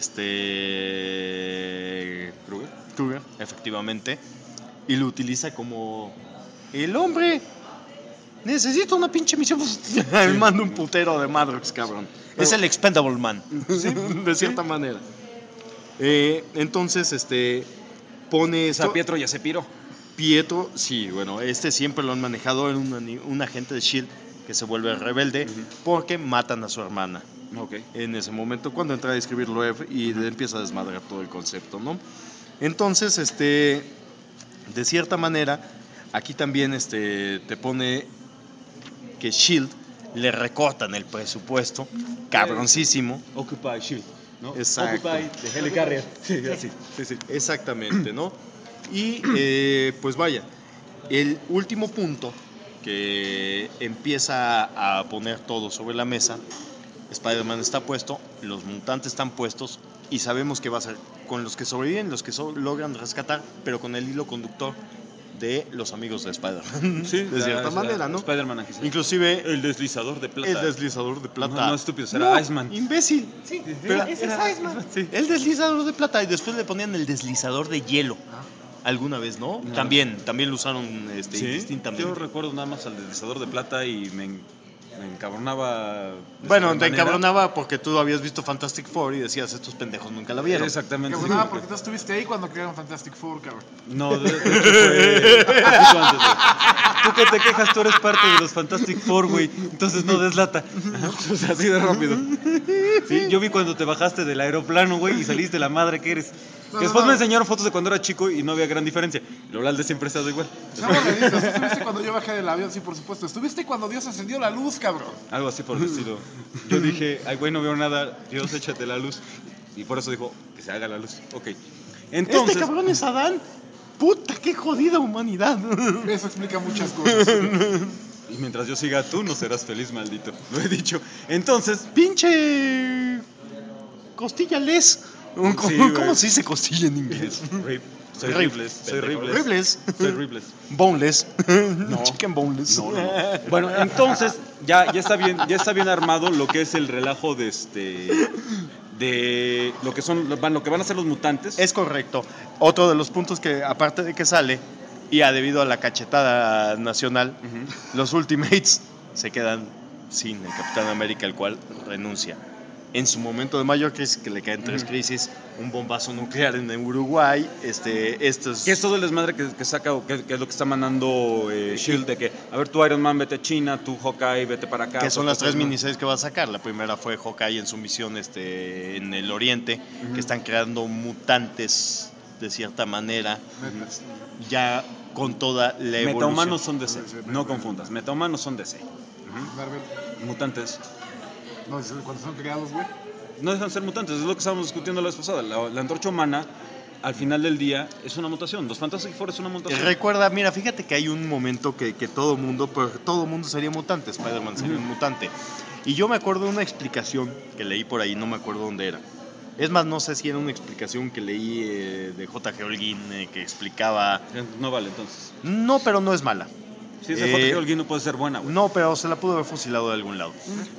Kruger. Kruger, efectivamente. Y lo utiliza como el hombre. Necesito una pinche misión. Me manda un putero de Madrox, cabrón. Es el Expendable Man. Sí, de cierta manera. Entonces, pone O sea, esto. Pietro ya se piró. Pietro, sí, bueno, siempre lo han manejado en un agente de S.H.I.E.L.D. que se vuelve rebelde porque matan a su hermana. Ok. En ese momento, cuando entra a escribir Loeb y le empieza a desmadrar todo el concepto, ¿no? Entonces, de cierta manera, aquí también te pone que S.H.I.E.L.D. le recortan el presupuesto, cabroncísimo. Occupy Shield, ¿no? Exacto. Occupy the Helicarrier. Sí, así. Sí. Exactamente, ¿no? Y pues vaya, el último punto que empieza a poner todo sobre la mesa, Spider-Man está puesto, los mutantes están puestos y sabemos que va a ser con los que sobreviven, los que logran rescatar, pero con el hilo conductor de los amigos de Spider-Man, Sí, de cierta manera, ¿no? Spider-Man aquí. Sí. Inclusive El deslizador de plata. el deslizador de plata. No, estúpido, será Iceman. Imbécil. Sí, Pero ese es Iceman. Sí. el deslizador de plata y después le ponían el deslizador de hielo. Alguna vez, ¿no? No. También lo usaron Sí, indistintamente. yo recuerdo nada más al deslizador de plata y me encabronaba. Bueno, te manera. encabronaba porque tú habías visto Fantastic Four y decías, estos pendejos nunca la vieron. Exactamente. Que sí, nada, porque tú estuviste ahí cuando crearon Fantastic Four, cabrón. No, de hecho fue poquito antes, güey. Tú que te quejas, tú eres parte de los Fantastic Four, güey. Entonces no deslata. Ajá, o sea, así de rápido. Sí, yo vi cuando te bajaste del aeroplano, güey, y saliste la madre que eres. No, Que después no. me enseñaron fotos de cuando era chico y no había gran diferencia. Lolalde siempre ha estado igual. Seamos realistas, estuviste cuando yo bajé del avión, sí, por supuesto. Estuviste cuando Dios encendió la luz, cabrón. Algo así por el estilo. Yo dije, ay, güey, no veo nada. Dios, échate la luz. Y por eso dijo, que se haga la luz. Ok. Entonces, Este cabrón es Adán. Puta, qué jodida humanidad. Eso explica muchas cosas. y mientras yo siga, tú no serás feliz, maldito. Lo he dicho. Entonces, Pinche costilla les. ¿Cómo, Sí, güey. ¿Cómo se dice costilla en inglés? soy Ribles. Soy Ribles. Ribles. Soy Ribles. Boneless. No. Chicken boneless. No. Bueno, entonces ya está bien armado lo que es el relajo de lo que van a ser los mutantes. Es correcto. Otro de los puntos que, aparte de que sale, y debido a la cachetada nacional, Ujú. los Ultimates se quedan sin el Capitán América, el cual renuncia. En su momento de mayor crisis, que le caen 3 crisis, un bombazo nuclear en Uruguay, estos... Que es todo el desmadre que saca, o que es lo que está mandando Shield, de que, a ver, tú Iron Man, vete a China, tú Hawkeye, vete para acá. Que son tú, las 3 ¿no? miniseries que va a sacar. La primera fue Hawkeye en su misión en el Oriente, Ujú. que están creando mutantes de cierta manera, ya con toda la evolución. Metahumanos son DC, Sí, no confundas. Metahumanos son DC. Ujú. Marvel. Mutantes No, cuando son creados, güey. no dejan de ser mutantes, es lo que estábamos discutiendo la vez pasada. La antorcha humana, al final del día, es una mutación. Los Fantastic Four es una mutación. Recuerda, mira, fíjate que hay un momento que todo mundo sería mutante, Spider-Man sería un mutante. Y yo me acuerdo de una explicación que leí por ahí, no me acuerdo dónde era. Es más, no sé si era una explicación que leí de J.G. Holguín, que explicaba... No vale, entonces. No, pero no es mala. Si es de J.G. Holguín no puede ser buena, güey. No, pero se la pudo haber fusilado de algún lado.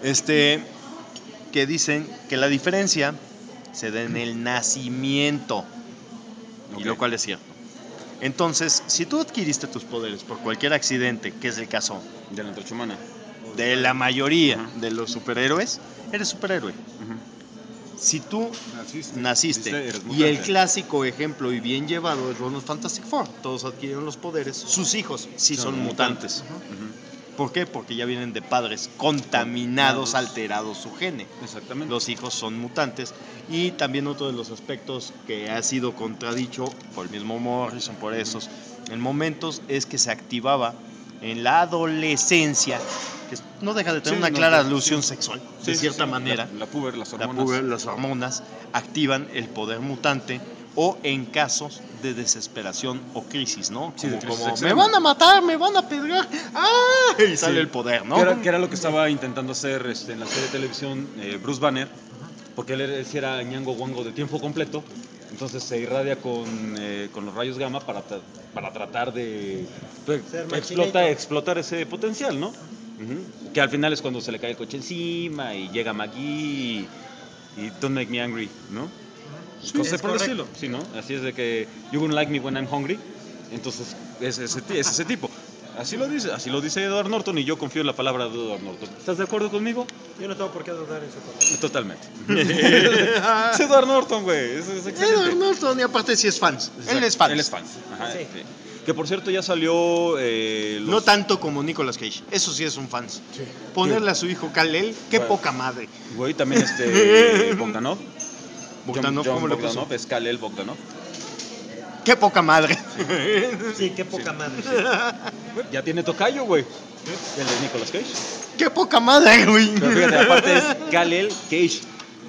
Que dicen que la diferencia se da en el nacimiento. Ok. Y lo cual es cierto. Entonces, si tú adquiriste tus poderes por cualquier accidente, que es el caso De la antorcha humana. de la mayoría Ajá. de los superhéroes, eres superhéroe. Ujú. Si tú Naciste. naciste, Eres y mutante. el clásico ejemplo y bien llevado es los Fantastic Four, todos adquirieron los poderes, sus hijos sí son Son mutantes. Ujú. ¿Por qué? Porque ya vienen de padres contaminados, alterados su gene. Exactamente. Los hijos son mutantes. Y también otro de los aspectos que ha sido contradicho por el mismo Morrison, por esos, en momentos, es que se activaba en la adolescencia, que no deja de tener Sí, una no, clara sí. alusión sexual, Sí, de sí, cierta sí. manera. La puber, las La hormonas. las hormonas activan el poder mutante o en casos de desesperación o crisis, ¿no? Sí, de crisis como me extrema. van a matar, me van a pedrear, ¡ah! Y sale Sí. el poder, ¿no? Que era lo que estaba intentando hacer en la serie de televisión Bruce Banner, porque él sí era ñango guango de tiempo completo, entonces se irradia con los rayos gamma para tratar de Ser Machinito. explotar ese potencial, ¿no? Ujú. Que al final es cuando se le cae el coche encima y llega Maggie y Don't Make Me Angry, ¿no? Cosas es por el correcto. estilo, sí, ¿no? Así es de que You Wouldn't Like Me When I'm Hungry, entonces es ese tipo. Así lo dice Edward Norton y yo confío en la palabra de Edward Norton. ¿Estás de acuerdo conmigo? Yo no tengo por qué dudar en su palabra. Totalmente. Es Edward Norton, güey. Es excelente. Edward Norton, y aparte sí es fans. Él es fan. Él es fan. Ajá, Sí. sí. Que por cierto ya salió No tanto como Nicolas Cage. Eso sí es un fan. Sí. Ponerle a su hijo Kal-El, qué Bueno. poca madre. Güey, también Bogdanov. Bogdanov, John ¿cómo le puso? Bogdanov, es Kal-El Bogdanov. Qué poca madre. Sí, qué poca madre. Ya tiene tocayo, güey. El de Nicolas Cage. Qué poca madre, güey. Pero fíjate, aparte es Kal-El Cage.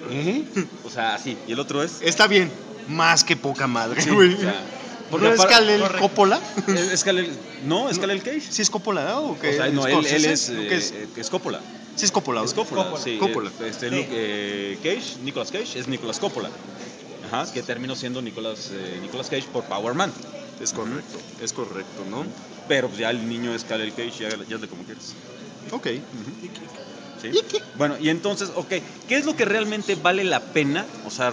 O sea, así. Y el otro es... Está bien. Más que poca madre, Sí, güey. o sea, ¿No es Kal-El correcto. Coppola? es Kal-El... No, es Kal-El Cage. Sí es Coppola, ¿no? ¿O qué? O sea, no, él Scorsese? es, ¿O qué es? es Coppola. Sí es Coppola. Es Coppola, Coppola. sí. Coppola. Sí. Luke, Cage, Nicolas Cage, es Nicolas Coppola. Ajá, que terminó siendo Nicolas Cage por Power Man. Es correcto, ¿no? Pero pues ya el niño es Kal-El Cage, ya de como quieras. Ok. ¿Sí? Bueno, y entonces, ok, ¿qué es lo que realmente vale la pena? O sea,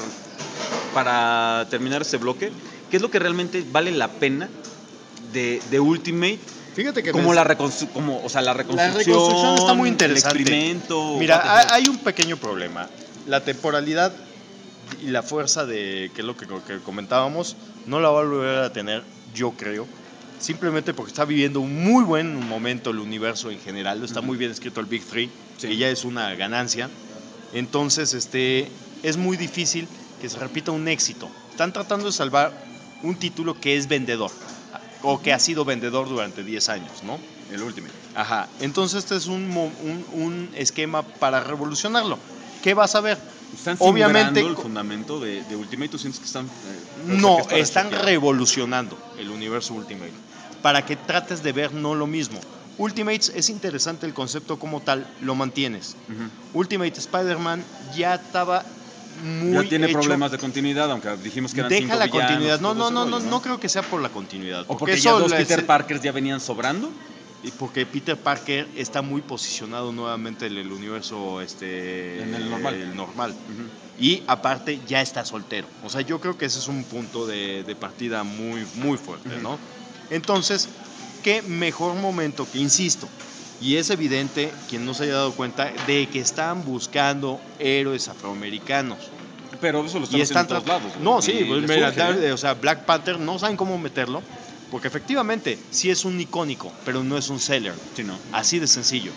para terminar este bloque, ¿qué es lo que realmente vale la pena de Ultimate Fíjate que como la reconstrucción, la reconstrucción está muy interesante. El experimento. Mira, hay un pequeño problema. La temporalidad y la fuerza de que es lo que comentábamos no la va a volver a tener, yo creo. Simplemente porque está viviendo un muy buen momento el universo en general. Está muy bien escrito el Big Three, que ya es una ganancia. Entonces, es muy difícil que se repita un éxito. Están tratando de salvar un título que es vendedor, o que ha sido vendedor durante 10 años, ¿no? El Ultimate. Ajá. Entonces, este es un esquema para revolucionarlo. ¿Qué vas a ver? ¿Están Obviamente el fundamento de Ultimate? ¿Tú sientes que están...? No, están revolucionando el universo Ultimate para que trates de ver no lo mismo. Ultimates es interesante el concepto como tal, lo mantienes. Ultimate Spider-Man ya estaba muy ya tiene hecho. problemas de continuidad, aunque dijimos que eran Deja 5 la villanos, continuidad. todo ese rollo, No creo que sea por la continuidad. ¿O porque ya dos Peter Parkers ya venían sobrando? Y porque Peter Parker está muy posicionado nuevamente en el universo en el normal. El normal. Y aparte ya está soltero. O sea, yo creo que ese es un punto de partida muy, muy fuerte, ¿no? Entonces, qué mejor momento que, insisto, y es evidente, quien no se haya dado cuenta, de que están buscando héroes afroamericanos. Pero eso lo están haciendo en todos lados. No, sí, pues, mira, o sea, Black Panther no saben cómo meterlo. Porque efectivamente sí es un icónico, pero no es un seller. Sí, no. Así de sencillo.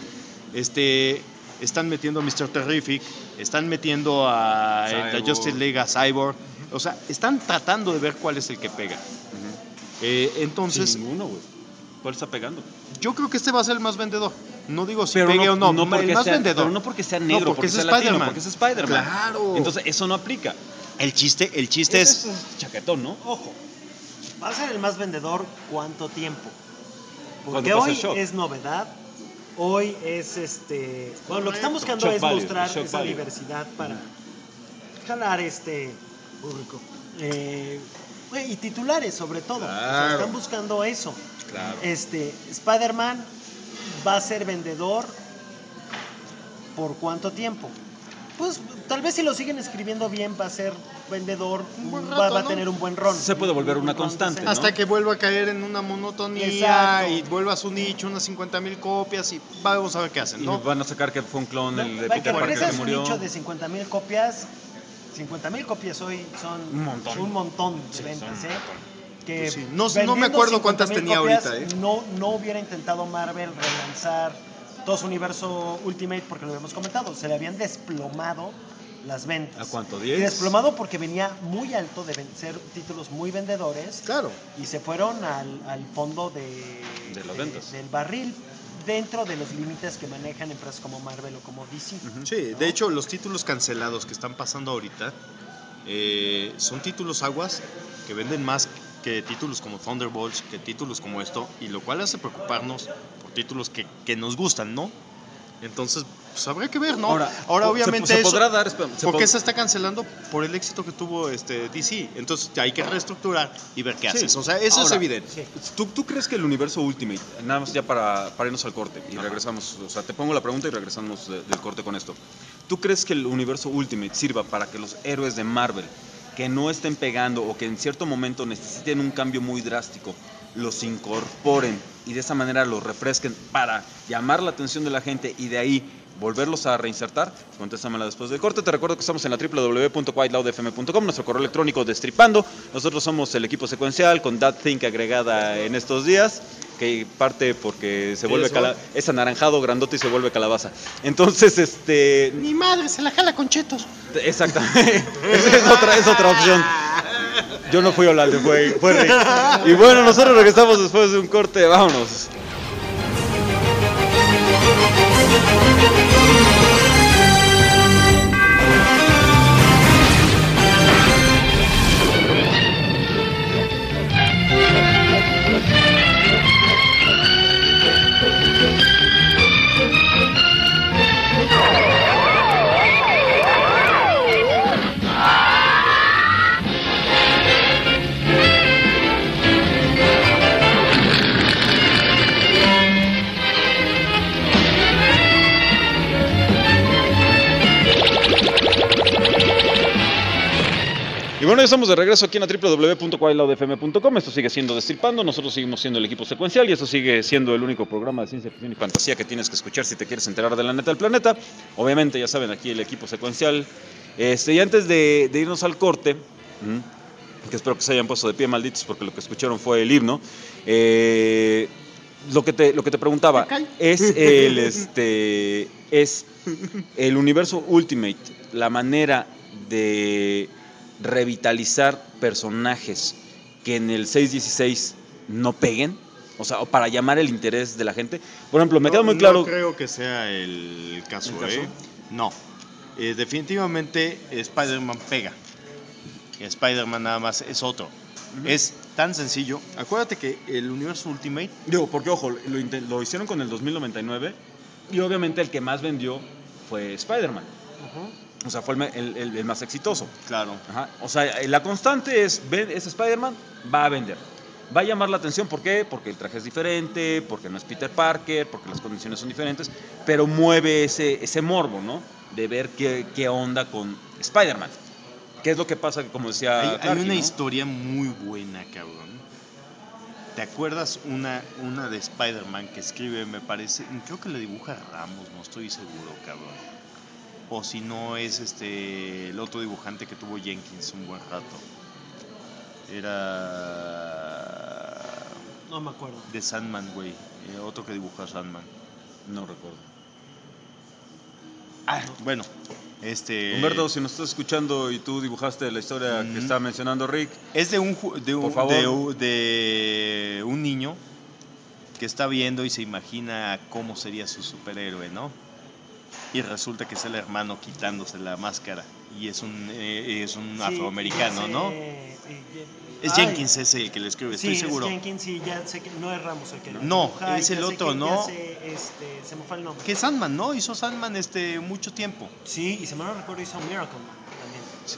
Están metiendo a Mr. Terrific, están metiendo a la Justice League, a Cyborg. O sea, están tratando de ver cuál es el que pega. Entonces, sin ninguno, güey. ¿Cuál está pegando? Yo creo que este va a ser el más vendedor. No digo si pero pegue no, o no, no el más vendedor. Pero no porque sea negro, no, porque sea es latino, porque es Spider-Man. Claro. Entonces eso no aplica. El chiste es chaquetón, ¿no? Ojo, va a ser el más vendedor ¿cuánto tiempo? Porque Cuando hoy pase Shock. es novedad, hoy es bueno, lo que están buscando Shock es value, mostrar Shock esa value. diversidad para jalar público. Y titulares sobre todo. Claro. O sea, están buscando eso. Claro. Spider-Man va a ser vendedor ¿por cuánto tiempo? Pues tal vez si lo siguen escribiendo bien va a ser vendedor, va a tener un buen ron. Se puede volver una constante, ¿no? Hasta que vuelva a caer en una monotonía. Exacto. Y vuelva a su nicho, unas 50,000 copias y vamos a ver qué hacen, Y ¿no? van a sacar que fue un clon el de Va Peter que Parker regresa que su murió. nicho de 50,000 copias. 50,000 copias hoy son Un montón. de ventas, son un montón. Que Pues sí. No me vendiendo acuerdo cuántas 50,000 tenía copias, ahorita, No hubiera intentado Marvel relanzar todo su universo Ultimate porque lo habíamos comentado. Se le habían desplomado las ventas. ¿A cuánto? Y 10. desplomado porque venía muy alto de ser títulos muy vendedores. Claro. Y se fueron al fondo de las ventas. del barril, dentro de los límites que manejan empresas como Marvel o como DC. Sí, ¿no? de hecho, los títulos cancelados que están pasando ahorita son títulos aguas que venden más que títulos como Thunderbolts, que títulos como esto, y lo cual hace preocuparnos por títulos que nos gustan, ¿no? Entonces, pues habría que ver, ¿no? Ahora obviamente se podrá dar... ¿Por qué se está cancelando? Por el éxito que tuvo DC. Entonces hay que reestructurar y ver qué haces. O sea, eso es evidente. Sí. ¿Tú crees que el universo Ultimate, nada más ya para irnos al corte y regresamos, o sea, te pongo la pregunta y regresamos del corte con esto. ¿Tú crees que el universo Ultimate sirva para que los héroes de Marvel que no estén pegando o que en cierto momento necesiten un cambio muy drástico, los incorporen y de esa manera los refresquen para llamar la atención de la gente y de ahí volverlos a reinsertar? Contéstamela después del corte. Te recuerdo que estamos en la www.whiteloudfm.com, nuestro correo electrónico Destripando. Nosotros somos el equipo secuencial con That Think agregada en estos días, que parte porque se vuelve es anaranjado, grandote y se vuelve calabaza. Entonces, Ni madre, se la jala con chetos. Exactamente. es otra opción. Yo no fui Olalde, fue Rick. Y bueno, nosotros regresamos después de un corte. Vámonos. bueno, ya estamos de regreso aquí en la www.quailodfm.com. Esto sigue siendo Destilpando. Nosotros seguimos siendo el equipo secuencial y esto sigue siendo el único programa de ciencia ficción y fantasía que tienes que escuchar si te quieres enterar de la neta del planeta. Obviamente, ya saben, aquí el equipo secuencial. Y antes de irnos al corte, que espero que se hayan puesto de pie, malditos, porque lo que escucharon fue el himno. Lo que te preguntaba es el universo Ultimate, la manera de revitalizar personajes que en el 616 no peguen, o sea, o para llamar el interés de la gente. Por ejemplo, me queda muy claro. No creo que sea el caso, ¿eh? No. Definitivamente Spider-Man pega. Spider-Man nada más es otro. Es tan sencillo. Acuérdate que el universo Ultimate... Digo, porque ojo, lo hicieron con el 2099 y obviamente el que más vendió fue Spider-Man. O sea, fue el más exitoso. Claro. Ajá. O sea, la constante es Spider-Man, va a vender. Va a llamar la atención, ¿por qué? Porque el traje es diferente, porque no es Peter Parker, porque las condiciones son diferentes, pero mueve ese morbo, ¿no? De ver qué onda con Spider-Man. ¿Qué es lo que pasa? Como decía hay una ¿no? historia muy buena, cabrón. ¿Te acuerdas una de Spider-Man que escribe, me parece, creo que le dibuja Ramos, no estoy seguro, cabrón? O si no es el otro dibujante que tuvo Jenkins un buen rato. Era... No me acuerdo. De Sandman, güey. Otro que dibujó a Sandman. No recuerdo. Bueno. Humberto, si nos estás escuchando y tú dibujaste la historia que estaba mencionando Rick. Es de un niño que está viendo y se imagina cómo sería su superhéroe, ¿no? Y resulta que es el hermano quitándose la máscara. Y es un afroamericano, ¿no? Es Jenkins ese el que le escribe, estoy seguro. Sí, es Jenkins y ya sé que no es Ramos el que lo No, dibuja, es el otro, ¿no? Se me fue el nombre. Que Sandman, ¿no? Hizo Sandman mucho tiempo. Sí, y si me no recuerdo hizo Miracle también. Sí.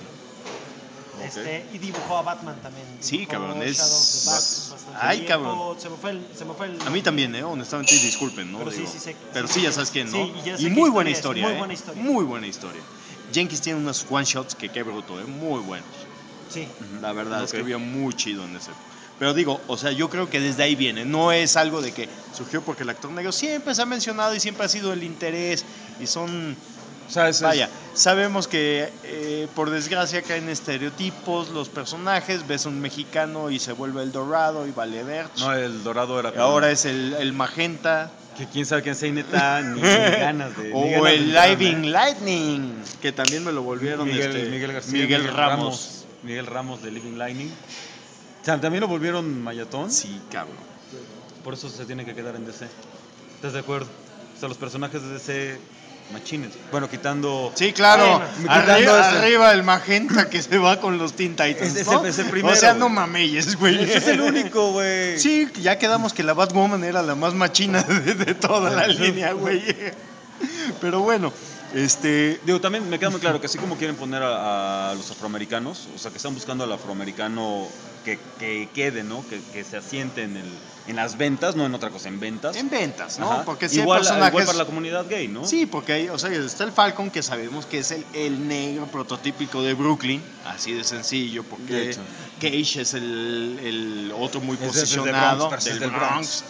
Y dibujó a Batman también. Sí, cabrón, es... bastante Ay, viejo. cabrón. Se me fue el A mí también, honestamente, disculpen, ¿no? Pero Digo, sí sé. pero sí, ya sabes quién, ¿no? Sí, ya sé y qué muy buena historia historia, es, muy buena historia. Muy buena historia. Jenkins tiene unos one-shots que qué bruto, muy buenos. Sí. La verdad, escribía muy chido en ese. Pero digo, o sea, yo creo que desde ahí viene. No es algo de que surgió porque el actor negro siempre se ha mencionado y siempre ha sido el interés. Y son... Vaya, sabemos que por desgracia caen estereotipos los personajes. Ves un mexicano y se vuelve el dorado y vale ver. No, el dorado era... Ahora es el magenta. Que quién sabe quién sea y neta, ni ganas de... O el Living Lightning, que también me lo volvieron Miguel García, Miguel Ramos. Miguel Ramos de Living Lightning. O sea, también lo volvieron mayatón. Sí, cabrón. Por eso se tiene que quedar en DC. ¿Estás de acuerdo? O sea, los personajes de DC machines. Bueno, quitando... Sí, claro. Quitando arriba el magenta que se va con los Teen Titans, ¿no? Es el primero. O sea, no mameyes, güey. Ese es el único, güey. Sí, ya quedamos que la Batwoman era la más machina de toda la línea, güey. Pero bueno, Digo, también me queda muy claro que así como quieren poner a los afroamericanos, o sea, que están buscando al afroamericano que quede, ¿no? Que se asiente en las ventas, no en otra cosa, en ventas. En ventas, ¿no? Ajá. Porque si igual, hay personajes... igual para la comunidad gay, ¿no? Sí, porque hay, o sea, está el Falcon, que sabemos que es el negro prototípico de Brooklyn, así de sencillo, porque De hecho. Cage es el otro muy Es del posicionado Bronx, del del Bronx.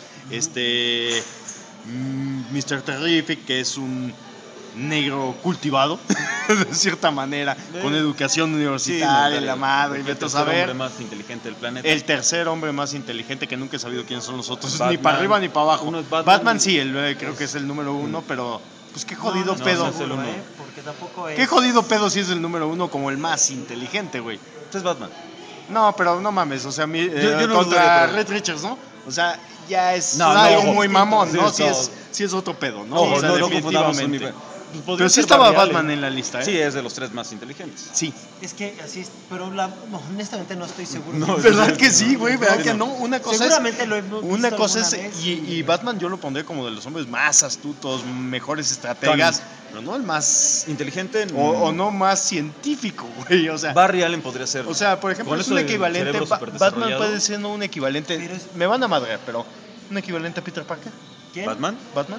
Mr. Terrific, que es un negro cultivado, de cierta manera, con educación universitaria, la madre, y vete a saber. El hombre más inteligente del planeta. El tercer hombre más inteligente, que nunca he sabido quiénes son los otros, Batman. ni para arriba ni para abajo. Uno es Batman sí, creo que es el número uno, pero pues qué jodido no, pedo. no es el uno. Porque tampoco es... Qué jodido pedo si es el número uno como el más inteligente, güey. Este es Batman. No, pero no mames, o sea, yo no contra dudaría, pero... Red Richards, ¿no? O sea, ya es No, algo no, muy mamón, sí, ¿no? no. Sí es otro pedo, ¿no? No, o sea, no confundamos un definitivamente. nivel. Pues podría Pero sí ser estaba Barry Batman Allen. en la lista, ¿eh? Sí, es de los tres más inteligentes. Sí. Es que así es, pero honestamente no estoy seguro. No, ¿Verdad que sí, güey? ¿Verdad que no? Una cosa Seguramente es, lo hemos una visto cosa alguna es vez. y Batman yo lo pondré como de los hombres más astutos, mejores estrategas, pero no el más Inteligente. o no más científico, güey, o sea, Barry Allen podría ser. o sea, por ejemplo, Con es eso un del equivalente cerebro Batman superdesarrollado. puede ser no un equivalente, Pero me van a madrear, pero un equivalente a Peter Parker. ¿Quién? ¿Batman? Batman.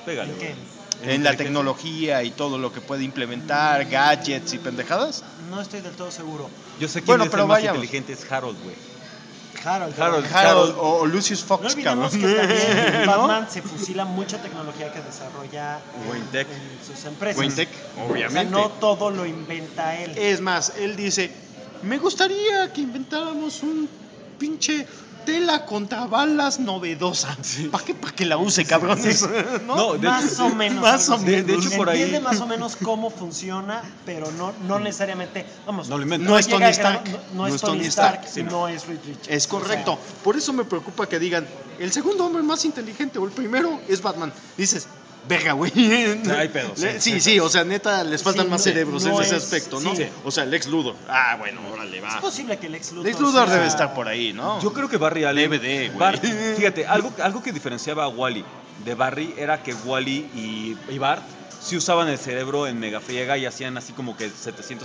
Pégale, ¿En güey. qué? En la inteligencia. tecnología y todo lo que puede implementar, gadgets y pendejadas. No estoy del todo seguro. Yo sé quién Bueno, es pero el más vayamos. inteligente, es Harold, güey. Harold. Harold. Harold o Lucius No Fox, olvidemos cabrón. que también ¿No? Batman se fusila mucha tecnología que desarrolla Wayne Tech. en sus empresas. Wayne Tech, O sea, obviamente. no todo lo inventa él. Es más, él dice, me gustaría que inventáramos un pinche tela contra balas novedosa. ¿Para qué? Para que la use, cabrones. ¿No? No, de Más hecho, o menos. más algo o así. menos. De hecho, por ahí- Entiende más o menos cómo funciona, pero no necesariamente. Vamos, No lo inventa. No es llega Tony a grado- Stark. No es Tony Stark, sí, y no. no es Reed Richards. Es correcto. O sea, Por eso me preocupa que digan, el segundo hombre más inteligente o el primero es Batman. Dices, verga, güey. Hay pedo, Sí, o sea, neta, les faltan Sí, más no- cerebros no en ese es- aspecto, ¿no? sí. O sea, Lex Luthor. Ah, bueno, órale, es va. posible que Lex Luthor. Lex Luthor sea- debe estar por ahí, ¿no? Yo creo que Barry Allen. DVD, güey. Fíjate, algo que diferenciaba a Wally de Barry era que Wally y Bart sí usaban el cerebro en mega friega y hacían así como que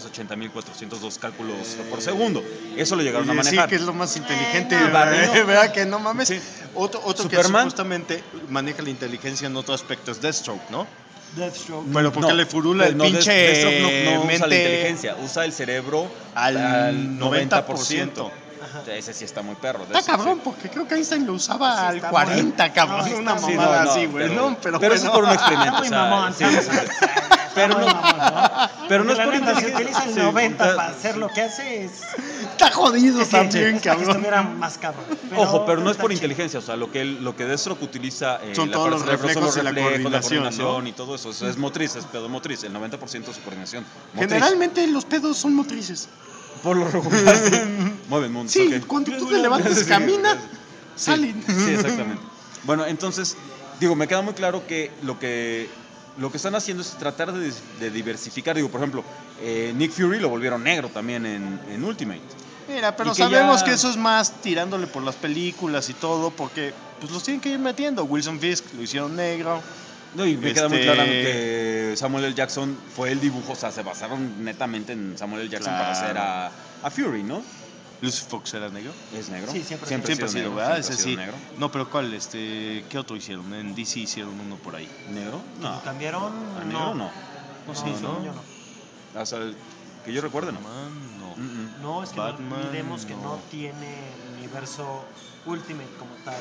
780.402 cálculos por segundo. Eso lo llegaron a Y decir manejar. que es lo más inteligente, no, Barry no. ¿verdad? Que no mames. Sí. Otro que Superman. supuestamente maneja la inteligencia en otro aspecto es Deathstroke, ¿no? Deathstroke. Pero porque No, le furula el no, pinche Deathstroke no usa la mente inteligencia, usa el cerebro al 90%. Ajá. Ese sí está muy perro. Está cabrón, porque creo que Einstein lo usaba Sí, al está 40, muy- cabrón. no, Una está Sí, mamada no, así, güey. pero- No, pero bueno. eso es por un experimento. Está muy o sea, mamón. sí, sí, sí. Pero no- pero no es La por neta, si inteligencia. utiliza el Sí, 90 está- para hacer lo que hace es... Está jodido Es que- también, es que cabrón. estuviera más cabrón. Ojo, pero no es está por chido. inteligencia, o sea, lo que Deathstroke utiliza Son la todos parte los del cerebro reflejos y la la coordinación, coordinación ¿no? y todo eso. O sea, es motriz, es pedo motriz, el 90% es su coordinación. Motriz. Generalmente los pedos son motrices. Por lo regular, sí. Mueven mundos. Sí, ok. cuando tú te levantas, Sí, camina, sí, salen. Sí, exactamente. Bueno, entonces, digo, me queda muy claro que lo que están haciendo es tratar de diversificar. Digo, por ejemplo, Nick Fury lo volvieron negro también en Ultimate. Mira, pero Y que sabemos ya- que eso es más tirándole por las películas y todo, porque pues los tienen que ir metiendo. Wilson Fisk lo hicieron negro. No, y me queda muy Este- claro que Samuel L. Jackson fue el dibujo, o sea, se basaron netamente en Samuel L. Jackson para hacer Claro. a Fury, ¿no? Lucy Fox era negro. Es negro. Sí, siempre Siempre ha sido, negro, ¿verdad? siempre Ese ha sido sí. negro. No, pero ¿cuál? ¿Qué otro hicieron? En DC hicieron uno por ahí. ¿Negro? No. ¿Lo cambiaron? ¿A negro no? No, Sí, según ¿no? yo no. O sea, que yo recuerde, no. Batman, no. No, es que Batman, no olvidemos que no. no tiene universo Ultimate como tal.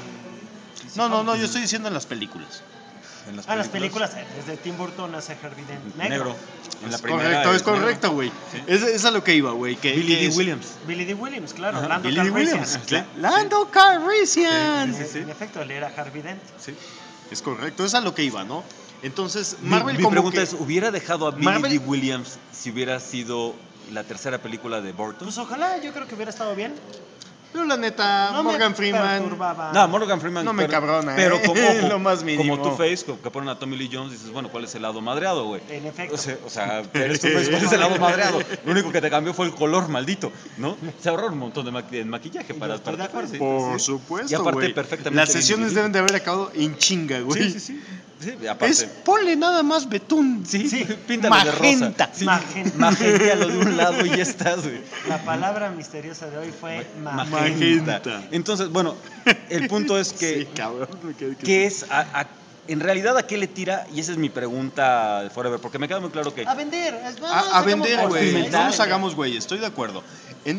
No, yo estoy diciendo en las películas. En Las películas, desde Tim Burton hace Harvey Dent Negro. En la Es primera correcto, es negro. correcto, güey. Sí. Es a lo que iba, güey. Que Billy que D. es- Williams. Billy D. Williams, claro. Ajá, Lando Billy D. Calrissian. Williams. Sí. Lando Calrissian. Sí, sí, sí. En efecto, él era Harvey Dent. Sí. Es correcto, es a lo que iba, ¿no? Entonces, Marvel mi como pregunta que... es, ¿hubiera dejado a Billy Marvel- D. Williams si hubiera sido la tercera película de Burton? Pues ojalá, yo creo que hubiera estado bien. Pero la neta, No Morgan me Freeman... perturbaba. No, Morgan Freeman. No me cabrona, Pero como, ojo, lo más mínimo. como Two-Face, que ponen a Tommy Lee Jones, dices, bueno, ¿cuál es el lado madreado, güey? En efecto. O sea, eres Two-Face, ¿cuál es el lado madreado? Lo único que te cambió fue el color maldito, ¿no? Se ahorraron un montón de maquillaje Y yo para estoy de acuerdo. sí, Por sí. supuesto, Y aparte, güey. perfectamente Las sesiones bien deben de haber acabado en chinga, güey. Sí. Sí, y aparte. Es, ponle nada más betún. Sí, Sí. píntalo de rosa. Magenta. Sí, Magenta. Magentealo de un lado y ya estás, güey. La palabra misteriosa de hoy fue Magenta. Entonces, bueno, el punto es que, Sí, cabrón. ¿qué es? En realidad, ¿a qué le tira? Y esa es mi pregunta de Forever, porque me queda muy claro que... A vender. A vender, güey. No experimentar. nos hagamos, güey. Estoy de acuerdo. En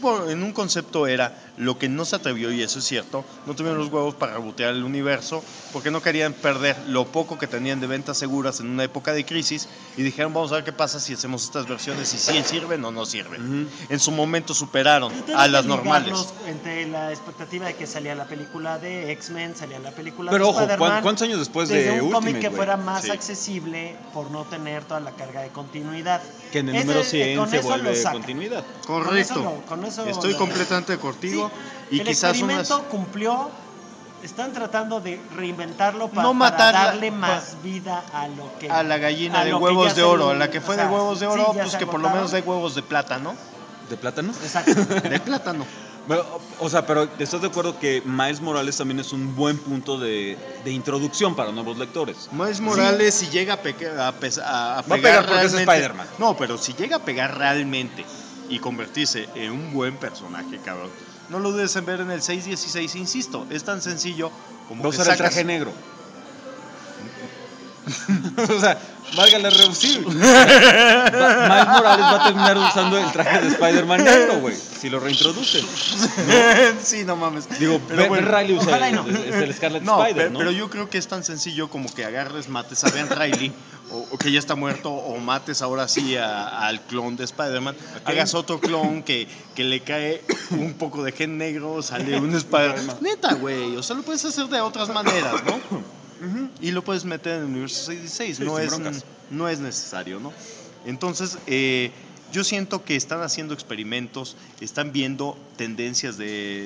un concepto era lo que no se atrevió, y eso es cierto, no tuvieron los huevos para rebotear el universo porque no querían perder lo poco que tenían de ventas seguras en una época de crisis y dijeron, vamos a ver qué pasa si hacemos estas versiones y si sirven o no sirven. Ujú. En su momento superaron Y a tenés las que normales. ligarlos entre la expectativa de que salía la película de X-Men, salía la película Pero de ojo, Spider-Man, ¿cuántos años después desde de un cómic Ultimate, que güey? fuera más Sí. accesible por no tener toda la carga de continuidad. Que en el Ese- número 100 con se eso lo vuelve saca. continuidad. Correcto. Con eso Estoy lo- completamente contigo. Sí, Y el quizás experimento unas... cumplió. Están tratando de reinventarlo No para matarla, darle más vida a lo que a la gallina a de lo que huevos ya de se- oro, a la que o fue sea, de huevos de sí, oro, ya pues se que por lo menos agotaron. hay huevos de plátano. ¿De plátano? Exacto. De plátano. Bueno, o sea, pero ¿estás de acuerdo que Miles Morales también es un buen punto de introducción para nuevos lectores? Miles Morales, si llega a, pegar a pegar porque es Spider-Man. No, pero si llega a pegar realmente y convertirse en un buen personaje, cabrón, no lo dudes en ver en el 616, insisto. Es tan sencillo como Va a que usar el sacas... traje negro. O sea, válgale reducir. Miles Morales va a terminar usando el traje de Spider-Man negro, güey. Si lo reintroducen. Sí, no mames. Digo, Pero Ben bueno. Riley usa Ojalá y no. es el Scarlet No, Spider, ¿no? pero yo creo que es tan sencillo como que agarres, mates a Ben Riley, o que ya está muerto, o mates ahora sí al clon de Spider-Man, hagas otro clon que le cae un poco de gen negro, sale un Spider-Man. Neta, güey, o sea, lo puedes hacer de otras maneras, ¿no? Y lo puedes meter en el universo 66, Sí, no, sin es, broncas. no es necesario, ¿no? Entonces, yo siento que están haciendo experimentos, están viendo tendencias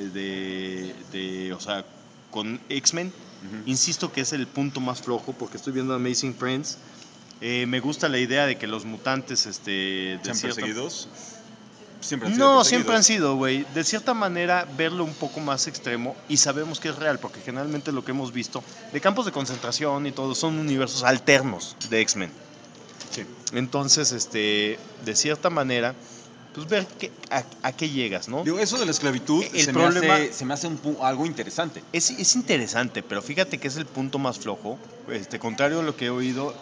o sea, con X-Men. Insisto que es el punto más flojo porque estoy viendo Amazing Friends. Me gusta la idea de que los mutantes de ¿Sean cierta- perseguidos? Siempre han sido No, perseguidos. siempre han sido, güey. De cierta manera, verlo un poco más extremo y sabemos que es real, porque generalmente lo que hemos visto de campos de concentración y todo son universos alternos de X-Men. Sí. Entonces, de cierta manera, pues ver a qué llegas, ¿no? Digo, eso de la esclavitud El se problema- me hace algo interesante. Es interesante, pero fíjate que es el punto más flojo. Contrario a lo que he oído,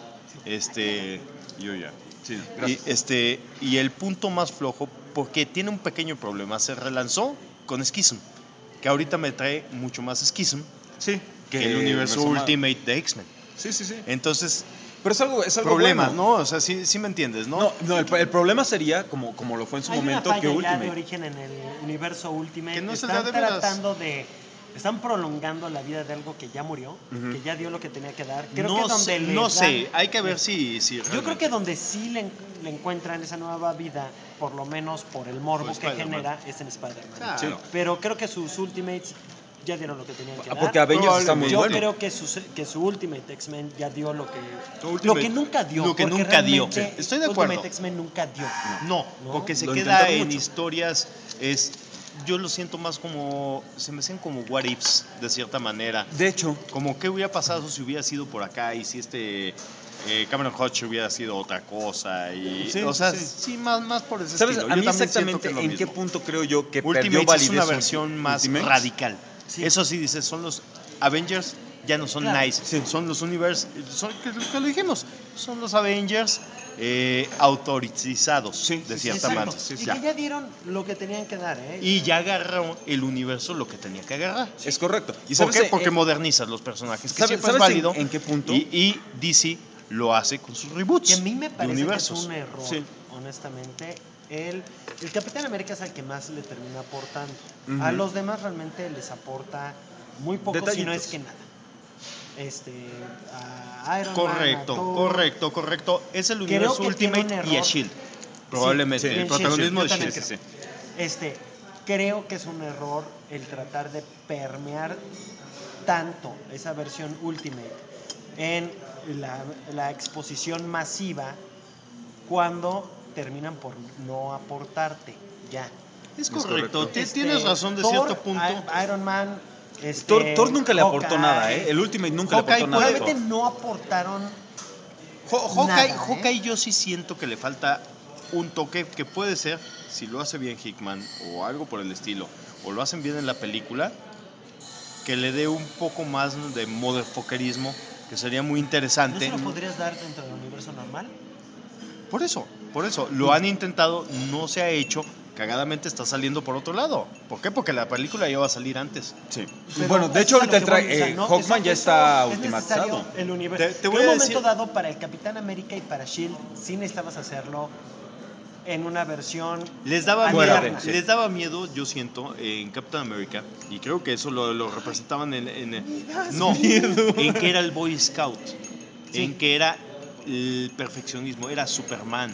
Yo ya. Sí, y, gracias. y el punto más flojo, porque tiene un pequeño problema, se relanzó con Schism, que ahorita me trae mucho más Schism Sí. que el universo Ultimate de X-Men. Sí, sí, sí. Entonces, Pero es algo problemas, bueno. ¿no? O sea, sí me entiendes, ¿no? No, el problema sería, como lo fue en su Hay momento, una que falla ya de Ultimate. origen en el universo Ultimate. Que no es el Están de veras. tratando de... Están prolongando la vida de algo que ya murió, Ujú. que ya dio lo que tenía que dar. Creo no que donde sé, le no dan- sé, hay que ver si Yo creo realmente- que donde sí le encuentran esa nueva vida, por lo menos por el morbo Por que Spider-Man. genera, es en Spider-Man. Claro. Sí. Pero creo que sus Ultimates ya dieron lo que tenían que dar. Porque Avengers está muy Yo bueno. creo que su Ultimate X-Men ya dio lo que... Ultimate- lo que nunca dio. lo que porque nunca dio. realmente Estoy de acuerdo. Ultimate X-Men nunca dio. No, ¿No? porque se Lo queda intentaron en mucho. historias, yo lo siento más como, se me hacen como what ifs, de cierta manera. De hecho, Como qué hubiera pasado si hubiera sido por acá y si Cameron Hodge hubiera sido otra cosa. Y, Sí, o sea, sí. sí, más por ese ¿sabes estilo. a Yo mí también exactamente siento que es lo en qué mismo. punto creo yo que perdió Ultimates validez es una su- versión más Ultimates? radical. Sí. Eso sí, dices, son los Avengers, ya no son Claro. nice, Sí. son los Universe, que lo dijimos, son los Avengers autorizados, Sí, de sí, cierta Exacto. manera. Y Ya. que ya dieron lo que tenían que dar, ¿eh? Y ya agarró el universo lo que tenía que agarrar. Es correcto. ¿Y ¿Por sabes qué? en- Porque modernizas los personajes, que ¿sabes- siempre es sabes válido. en qué punto? Y DC lo hace con sus reboots Que a mí me de parece que es universos. un error, Sí. honestamente. El Capitán América es el que más le termina aportando. Ujú. A los demás realmente les aporta muy poco, si no Detallitos. es que nada. A Iron Man, a Correcto, Thor. correcto. Es el Creo universo que tiene Ultimate un y a error. Shield. Probablemente. Sí, el sí, protagonismo yo de también Shield. creo. Creo que es un error el tratar de permear tanto esa versión Ultimate en la exposición masiva cuando terminan por no aportarte ya. Es correcto. correcto. Tienes razón de Thor, cierto punto. Iron Man, Thor nunca le aportó Hawkeye. nada, ¿eh? El Ultimate nunca Hawkeye le aportó nada. a Realmente Thor. no aportaron Hawkeye, nada, Hawkeye yo sí siento que le falta un toque que puede ser, si lo hace bien Hickman o algo por el estilo, o lo hacen bien en la película, que le dé un poco más de motherfuckerismo, que sería muy ¿No interesante. se lo podrías dar dentro del universo normal? Por eso, lo han intentado, no se ha hecho, cagadamente está saliendo por otro lado. ¿Por qué? Porque la película ya va a salir antes. Sí. Pero Bueno, de eso hecho es a lo ahorita que voy, o sea, no, Hawkman ya eso está es ultimatizado. necesario el universo. Te Que voy en a un momento decir- dado para el Capitán América y para Shield sí necesitabas hacerlo en una versión Les daba, Fuera miedo, de, sí. les daba miedo, yo siento, en Captain America, y creo que eso lo representaban no, en que era el Boy Scout, Sí. en que era el perfeccionismo, era Superman.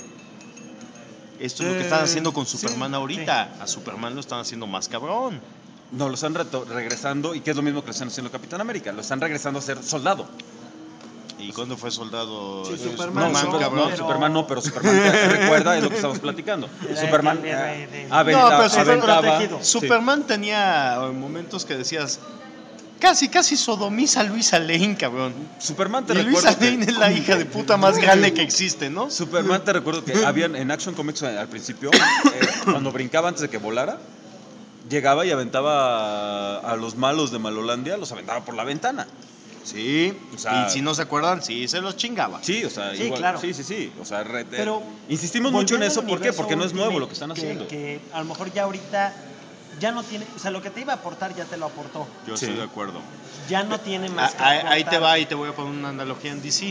Esto es lo que están haciendo con sí, Superman ahorita. A Superman lo están haciendo más cabrón. No, lo están regresando, y que es lo mismo que lo están haciendo Capitán América. Lo están regresando a ser soldado. ¿Y cuándo fue soldado? Sí, Superman, Superman no, cabrón? pero- Superman no, pero Superman te recuerda, es lo que estamos platicando. Era Superman el héroe de- aventaba, No, pero aventaba- protegido. sí. Superman tenía momentos que decías, casi sodomiza a Luisa Lane, cabrón. Superman te Y Luisa recuerda Lane es la hija de puta más grande que existe, ¿no? Superman te recuerdo que habían en Action Comics al principio, cuando brincaba antes de que volara, llegaba y aventaba a los malos de Malolandia, los aventaba por la ventana. Sí, O sea, y si no se acuerdan, sí, se los chingaba. Sí, o sea, Sí, igual, claro. sí. O sea, Pero insistimos mucho en volviendo eso, al ¿por qué? universo Porque no es nuevo Ultimate, lo que están haciendo. Que a lo mejor ya ahorita ya no tiene, o sea, lo que te iba a aportar ya te lo aportó. Yo Sí. estoy de acuerdo. Ya no tiene más que Ahí te aportar. va y te voy a poner una analogía en DC.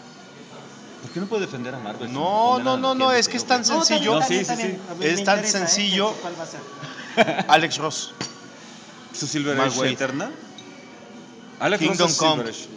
¿Por qué no puede defender a Marvel? No, Condena es que es tan güey. sencillo. No, sí. A mí me Es tan interesa, sencillo. ¿Cuál va a ser? Alex Ross. ¿Su Silver Mark Age Waid. eterna? Alex Kingdom Ross es Come. Silver Age.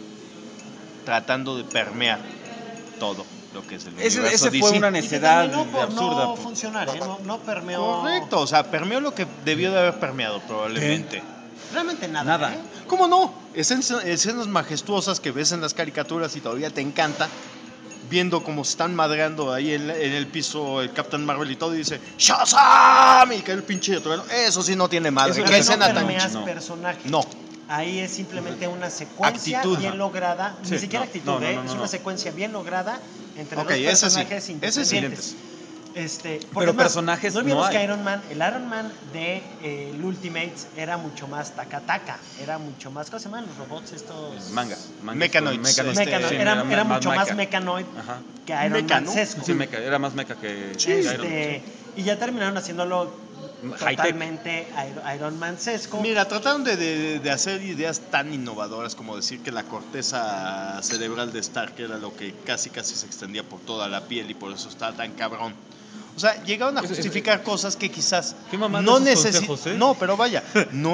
Tratando de permear todo lo que es el Ese universo fue DC. una Y que necedad terminó por absurda. no funcionar, ¿eh? No permeó. Correcto, o sea, permeó lo que debió de haber permeado probablemente. Realmente nada. Nada. ¿eh? ¿Cómo no? Escenas majestuosas que ves en las caricaturas y todavía te encanta. Viendo cómo se están madreando ahí en el piso el Captain Marvel y todo, y dice ¡Shazam! Y cae el pinche trueno. Eso sí no tiene madre. Eso ¿Qué Pero escena no tan permeas no. personajes. No. Ahí es simplemente una secuencia Actitud. bien Ajá. lograda. Sí, Ni siquiera no, actitud, no, ¿eh? no, Es no. una secuencia bien lograda entre Ok, dos ese sí. personajes Ese sí. independientes. Porque Pero es más, personajes no olvidemos no hay. que el Iron Man de el Ultimates era mucho más taca-taca, era mucho más, ¿cómo se llaman los robots estos? Manga. Mechanoids. Mecanoid, Sí, era mucho más mecha. mecanoid Ajá. que Iron Mecano. Man-sesco. Sí, mecha, era más mecha que Iron Man. Y ya terminaron haciéndolo High-tech. totalmente Iron Man-sesco. Mira, trataron de hacer ideas tan innovadoras como decir que la corteza cerebral de Stark era lo que casi se extendía por toda la piel y por eso estaba tan cabrón. O sea, llegaron a justificar cosas que quizás ¿Qué mamada no esos necesitaban. consejos, eh? No, pero vaya, no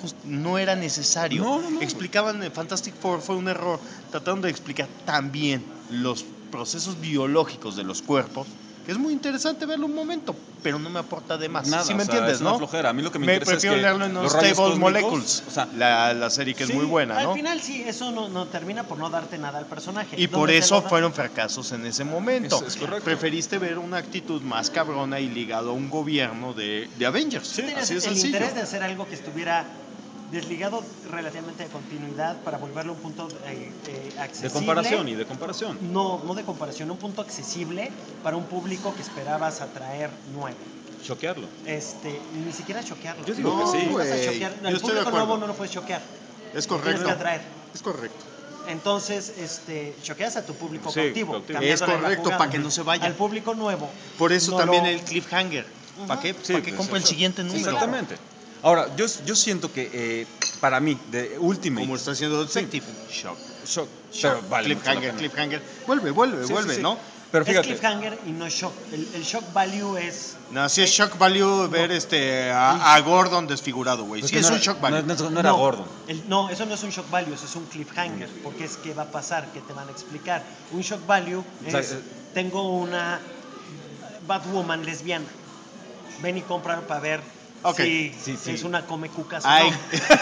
era necesario. No. Explicaban en Fantastic Four, fue un error. Trataron de explicar también los procesos biológicos de los cuerpos, que es muy interesante verlo un momento, pero no me aporta de más. Nada, ¿Sí me o sea, entiendes, es una no? flojera. A mí lo que me Me interesa es prefiero que leerlo en los rayos Unstable cósmicos, Molecules, o sea, la serie que es muy buena, ¿no? Al final sí, eso no termina por no darte nada al personaje. Y por Donde te eso lo da- fueron fracasos en ese momento. Es correcto. Preferiste ver una actitud más cabrona y ligado a un gobierno de Avengers. Tú tenías Así de el sencillo. interés de hacer algo que estuviera desligado relativamente de continuidad para volverlo un punto accesible. de comparación y de comparación. No de comparación, un punto accesible para un público que esperabas atraer nuevo. Choquearlo. Ni siquiera choquearlo. Yo digo no, que sí. no vas a Güey, choquear. yo Al estoy de público acuerdo. nuevo no lo puedes choquear. Es Tienes correcto. que atraer. Es correcto. Entonces, choqueas a tu público Sí, cautivo. cautivo. Es cambiándole la correcto, jugada. para que no se vaya. Al público nuevo. Por eso no también lo- el cliffhanger. ¿Para qué? Sí, Para que pues, compre el eso. siguiente Sí, número. exactamente. Ahora, yo siento que para mí, de Ultimate. Como está haciendo Detective. Shock. Shock. Pero vale mucho la Cliffhanger, pena. cliffhanger. Vuelve, Sí, sí. ¿no? Pero Es fíjate. cliffhanger y no shock. El shock value es. No, sí es shock value ver a Gordon desfigurado, güey. Pues Sí que es no un era- shock value. No era Gordon. No, eso no es un shock value, eso es un cliffhanger. Porque es que va a pasar, que te van a explicar. Un shock value O sea, es: tengo una Batwoman lesbiana. Ven y compra para ver Ok. si Sí. es una come cucas o Ay, no.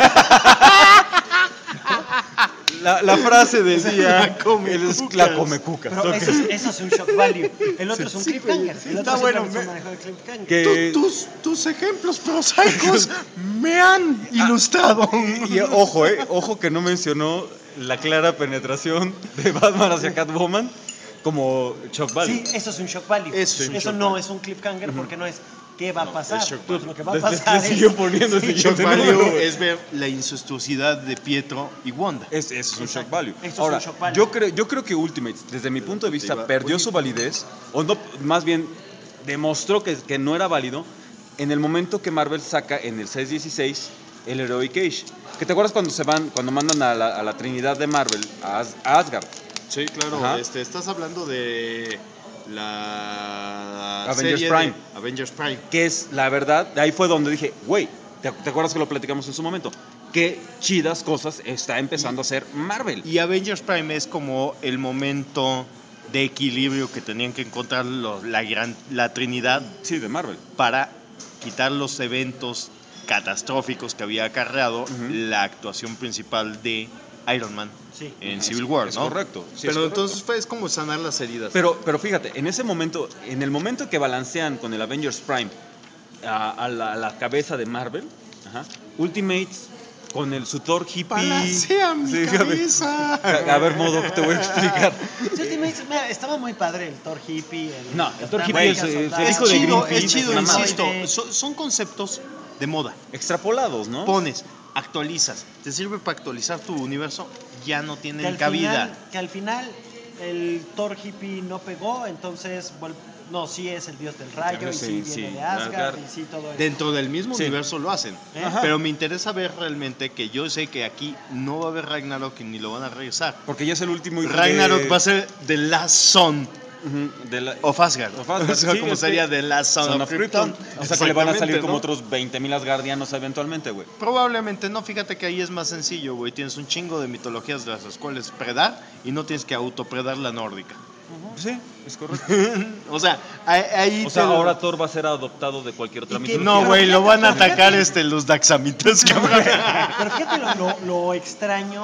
La frase del día La come es cucas. la come cucas. Pero Ok. eso es un shock value. El otro es un cliffhanger. sí, El está otro bueno, simplemente es me- un manejo de cliffhanger. Que- tus ejemplos prosaicos me han ilustrado. Y ojo que no mencionó la clara penetración de Batman hacia Catwoman como shock value. Sí, eso es un shock value. Eso es un Eso shock no value. es un cliffhanger porque no es ¿qué va a pasar? es shock Pues value. lo que va a Le pasar siguió es poniendo el Shock siguiente value número. es ver la incestuosidad de Pietro y Wanda. Eso es un Exacto. shock value. Esto es Ahora, un shock value. yo creo que Ultimate, desde mi punto de vista, Iba- perdió su validez, o no, más bien demostró que no era válido en el momento que Marvel saca en el 616 el Heroic Age. ¿Que te acuerdas cuando mandan a la Trinidad de Marvel a Asgard? Sí, claro. Ajá. Estás hablando de la Avengers serie Prime. de Avengers Prime. Que es la verdad, ahí fue donde dije, güey, ¿te acuerdas que lo platicamos en su momento? Qué chidas cosas está empezando a hacer Marvel. Y Avengers Prime es como el momento de equilibrio que tenían que encontrar la Trinidad Sí, de Marvel. para quitar los eventos catastróficos que había acarreado Ujú. la actuación principal de Iron Man Sí. en Civil War, Es ¿no? correcto. sí, es Pero correcto. entonces es como sanar las heridas. Pero fíjate, en ese momento, en el momento que balancean con el Avengers Prime a la cabeza de Marvel, ajá, Ultimates con su Thor hippie. Balancea mi Sí, cabeza. A ver, modo, te voy a explicar. Mira, estaba muy padre el Thor hippie. No, el Thor Capitán hippie América es soldado. el Es hijo de chido, Greenpeace, es chido, una madre. insisto. Son conceptos de moda. Extrapolados, ¿no? Pones, actualizas. ¿Te sirve para actualizar tu universo? ya no que tienen al cabida. final, que al final el Thor hippie no pegó, entonces no, sí es el dios del rayo, y sí viene de Asgard, y sí todo eso. Dentro del mismo Sí. universo lo hacen. Ajá. Pero me interesa ver realmente que yo sé que aquí no va a haber Ragnarok ni lo van a regresar. Porque ya es el último hijo Ragnarok va a ser The Last Son de la... of Asgard. Of Asgard, O sea, sí, como es que- sería The Last Son of Krypton. O sea que le van a salir Exactamente, como ¿no? otros 20,000 Asgardianos eventualmente, güey. Probablemente no, fíjate que ahí es más sencillo, güey. Tienes un chingo de mitologías de las cuales predar y no tienes que autopredar la nórdica. Sí, es correcto. O sea, ahí O sea, te lo- ahora Thor va a ser adoptado de cualquier otra Y que- mitología. No, Pero güey, lo van a fíjate- atacar los daxamitas, cabrón. Pero fíjate lo extraño,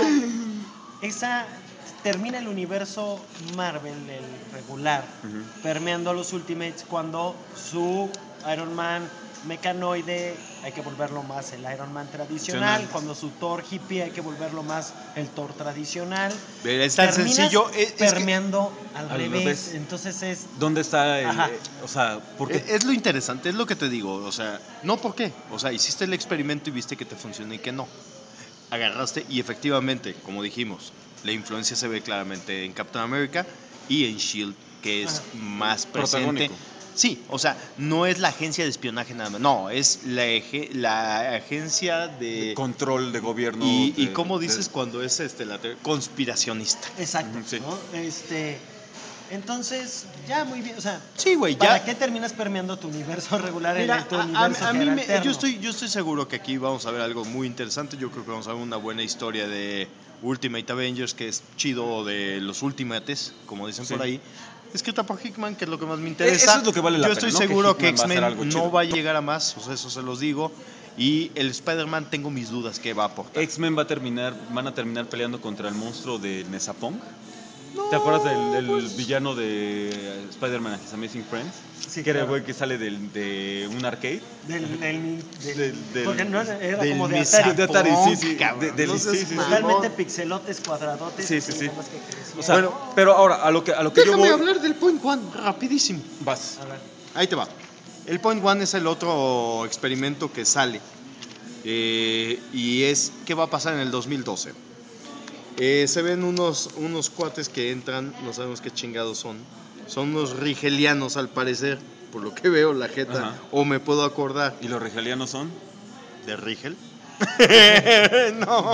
termina el universo Marvel, el regular, permeando los Ultimates cuando su Iron Man mecanoide hay que volverlo más el Iron Man tradicional, cuando su Thor hippie hay que volverlo más el Thor tradicional. Pero es tan Terminas sencillo, es que- permeando al al revés. revés. Entonces es ¿Dónde está el...? Ajá. O sea, porque... Es lo interesante, es lo que te digo, o sea, no por qué, o sea, hiciste el experimento y viste que te funcionó y que no. Agarraste y efectivamente, como dijimos, la influencia se ve claramente en Captain America y en SHIELD, que es más presente. Protagónico. Sí, o sea, no es la agencia de espionaje nada más, no, es la agencia de... control de gobierno. Y de- cómo de- dices cuando es conspiracionista. exacto, Ujú, sí. ¿no? Entonces, ya muy bien, o sea, Sí, güey, ¿para ya... qué terminas permeando tu universo regular Mira, en tu a universo que mí era me- alterno? yo estoy seguro que aquí vamos a ver algo muy interesante. Yo creo que vamos a ver una buena historia de Ultimate Avengers, que es chido, o de los Ultimates, como dicen Sí. por ahí. Escrita por Hickman, que es lo que más me interesa. Eso es lo que vale la Yo pena, estoy ¿no? Que seguro que, Hickman va a hacer X-Men algo no chido. va a llegar a más, o sea, eso se los digo. Y el Spider-Man tengo mis dudas que va a aportar. X-Men van a terminar peleando contra el monstruo de Nesapong. ¿Te acuerdas del villano de Spider-Man and His Amazing Friends? Sí, que era el claro. güey que sale de un arcade. Del- porque no era del como de Mesa- Atari, De Atari, sí, sí. cabrón, de- no sí, seas sí, sí. mamón. totalmente pixelotes, cuadradotes. Sí, sí, así, sí. nada más que crecía. O sea, Bueno, pero ahora, a lo que yo Déjame voy... hablar del Point One, rapidísimo. Vas. A ver, Ahí te va. El Point One es el otro experimento que sale. Y es qué va a pasar en el 2012. Se ven unos cuates que entran, no sabemos qué chingados son. Son unos rigelianos al parecer, por lo que veo la jeta, Ajá. o me puedo acordar ¿Y los rigelianos son? de Rigel. No.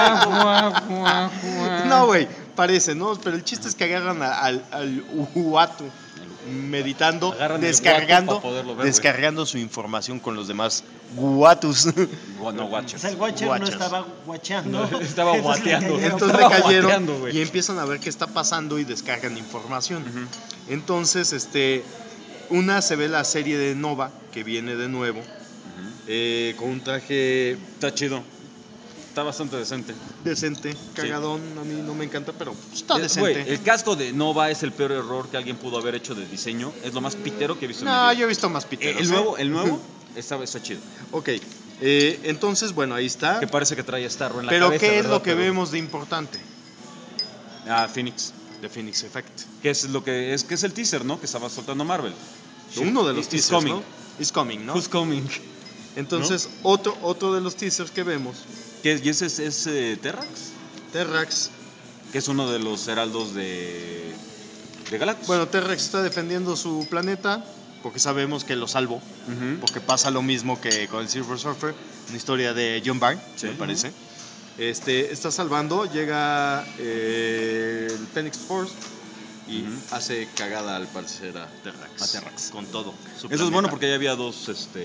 No, güey, parece, ¿no? Pero el chiste es que agarran al Uatu meditando, Agarran el descargando, guato pa' poderlo ver, güey. descargando su información con los demás guatus. No, guacho. o sea, el Watcher no Watchers. estaba guacheando. No, estaba Entonces le guateando. cayeron. Entonces le Estaba cayeron guateando, güey. y empiezan a ver qué está pasando y descargan información. Ujú. Entonces, una se ve la serie de Nova, que viene de nuevo, con un traje Está chido. Está bastante decente. decente, cagadón, a mí no me encanta, pero está Güey, decente. el casco de Nova es el peor error que alguien pudo haber hecho de diseño. Es lo más pitero que he visto en mi No, vida. yo he visto más piteros. El nuevo está chido. Ok, entonces, bueno, ahí está. Que parece que trae Starro en la Pero cabeza. ¿qué es ¿verdad? lo que Pero- vemos de importante? Phoenix. De Phoenix Effect. Que es lo que es el teaser, ¿no? Que estaba soltando Marvel. Uno de los It's teasers, coming. ¿no? It's coming, ¿no? Who's coming? Entonces, otro de los teasers que vemos, ¿Y ese es Terrax? Terrax. Que es uno de los heraldos de Galactus. Bueno, Terrax está defendiendo su planeta porque sabemos que lo salvó. Ujú. Porque pasa lo mismo que con el Silver Surfer, una historia de John Byrne, Sí. me parece. Está salvando, llega el Phoenix Force y Ujú. hace cagada al parecer a Terrax. A Terrax. Con todo. su Eso es bueno planeta. porque ya había dos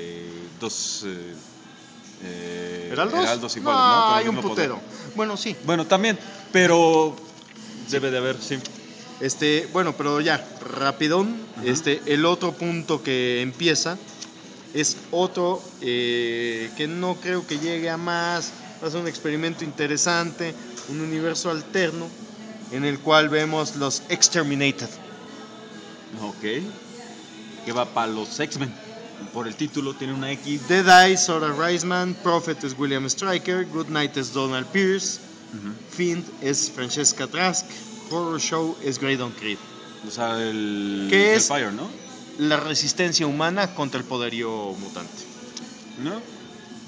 ¿Heraldos? iguales, No, ¿no? Con el hay un mismo poder. putero. Bueno, sí. Bueno, también, pero debe de haber, sí. Bueno, pero ya, rapidón. Ujú. El otro punto que empieza es otro que no creo que llegue a más. Va a ser un experimento interesante, un universo alterno en el cual vemos los Exterminated. Ok. Que va para los X-Men. Por el título tiene una X. Dead Eye, Sora Reisman, Prophet es William Stryker, Goodnight es Donald Pierce, Fiend es Francesca Trask, Horror Show es Graydon Creed. O sea, el ¿Qué es? Hellfire, ¿no? La resistencia humana contra el poderío mutante. ¿No?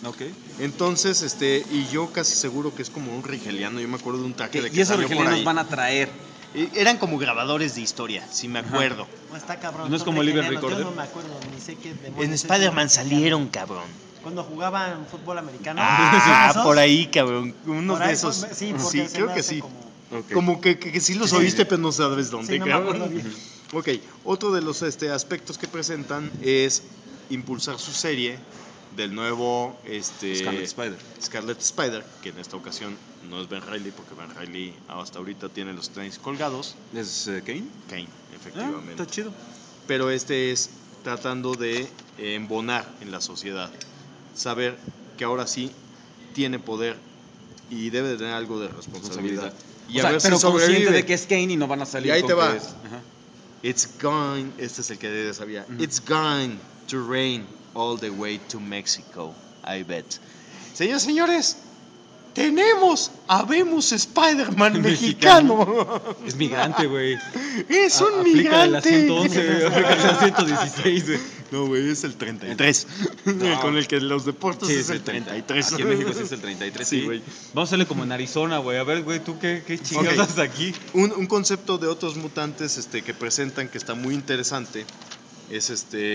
Ok. Entonces, y yo casi seguro que es como un rigeliano. Yo me acuerdo de un traje de que Y esos salió por rigelianos ahí. van a traer. Eran como grabadores de historia, si me acuerdo. No, está cabrón. ¿No es son como Liber regelianos, Recorder? Yo no me acuerdo, ni sé qué demonios. En es Spider-Man un salieron, cabrón. Cuando jugaban fútbol americano. Ah, ¿esos? por ahí, cabrón. Unos Por ahí, de esos. sí, porque Sí, se creo me que hace sí. como- Ok. Como que sí los Sí, oíste, sí. pero no sabes dónde, Sí, no me cabrón. acuerdo bien. Ok, otro de los aspectos que presentan es impulsar su serie del nuevo Scarlet Spider, que en esta ocasión no es Ben Reilly, porque Ben Reilly hasta ahorita tiene los tenis colgados. ¿Es Kane? Kane, Ah, efectivamente. está chido. Pero este es tratando de embonar en la sociedad. Saber que ahora sí tiene poder y debe de tener algo de responsabilidad. Y O sea, ver si pero consciente sobrevive. de que es Kane y no van a salir Y ahí con te que va. es- ajá. It's going, este es el que sabía. Ujú. It's going to rain all the way to Mexico, I bet. Señores, señores, habemos Spider-Man mexicano. Es migrante, güey. Es un Aplica de la migrante. 111, güey. Aplica de la 116, güey. No, güey, es el 33. No. Con el que los deportes Sí, es el 33. Aquí en México sí es el 33. Sí, Sí, güey. Vamos a hacerle como en Arizona, güey. A ver, güey, ¿tú qué chingados Ok. haces aquí? Un concepto de otros mutantes que presentan que está muy interesante es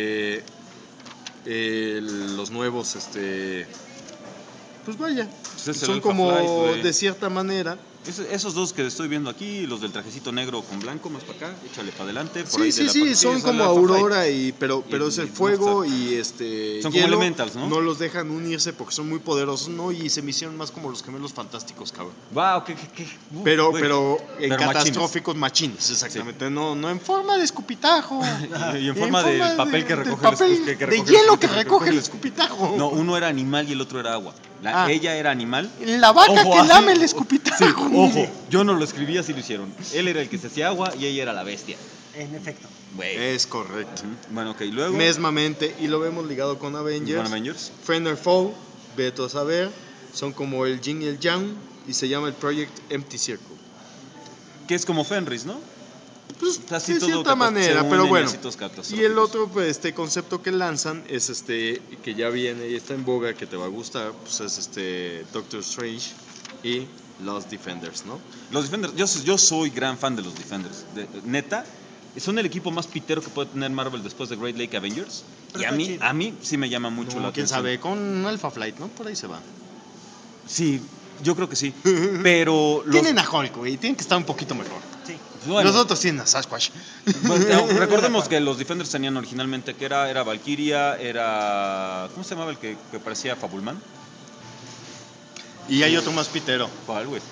los nuevos pues vaya, Pues es el son Alpha como Flight, güey. de cierta manera. Esos dos que estoy viendo aquí, los del trajecito negro con blanco, más para acá, échale para adelante. Por Sí, ahí de sí, la sí, parte- son es como el Alpha Flight. Aurora pero es el y fuego Monster. y Son como hielo. elementals, ¿no? No los dejan unirse porque son muy poderosos, ¿no? Y se me hicieron más como los gemelos fantásticos, cabrón. Wow, qué. Pero güey. en Pero catastróficos machines, exactamente. No en forma de escupitajo. Y en forma del papel que del recoge papel el de recoge hielo el- que recoge el escupitajo. No, uno era animal y el otro era agua. Ah. Ella era animal. La vaca Ojo, que así. lame el escupitajo. Ojo, yo no lo escribí, así lo hicieron. Él era el que se hacía agua y ella era la bestia. En efecto. Güey. Es correcto. Ujú. Bueno, ok, luego. Mesmamente, y lo vemos ligado con Avengers. Con Avengers. Friend or Foe, veto a saber. Son como el yin y el yang. Y se llama el Project Empty Circle. Que es como Fenris, ¿no? Pues, Así de todo cierta se manera, unen pero y bueno. así todos catastróficos. Y el otro pues, concepto que lanzan es que ya viene y está en boga, que te va a gustar, pues es Doctor Strange y los Defenders, ¿no? Los Defenders, yo soy gran fan de los Defenders. Neta, son el equipo más pitero que puede tener Marvel después de Great Lake Avengers. Pero Y está chido. a mí sí me llama mucho la quién atención. sabe, con Alpha Flight, ¿no? Por ahí se va. Sí, yo creo que sí. Pero los, Tienen a Hulk, güey, tienen que estar un poquito mejor. Sí. bueno, Los otros tienen a Sasquatch. bueno, recordemos que los Defenders tenían originalmente que era Valkyria, era ¿cómo se llamaba el que parecía Fabulman? Y hay otro más pitero. ¿Cuál, güey?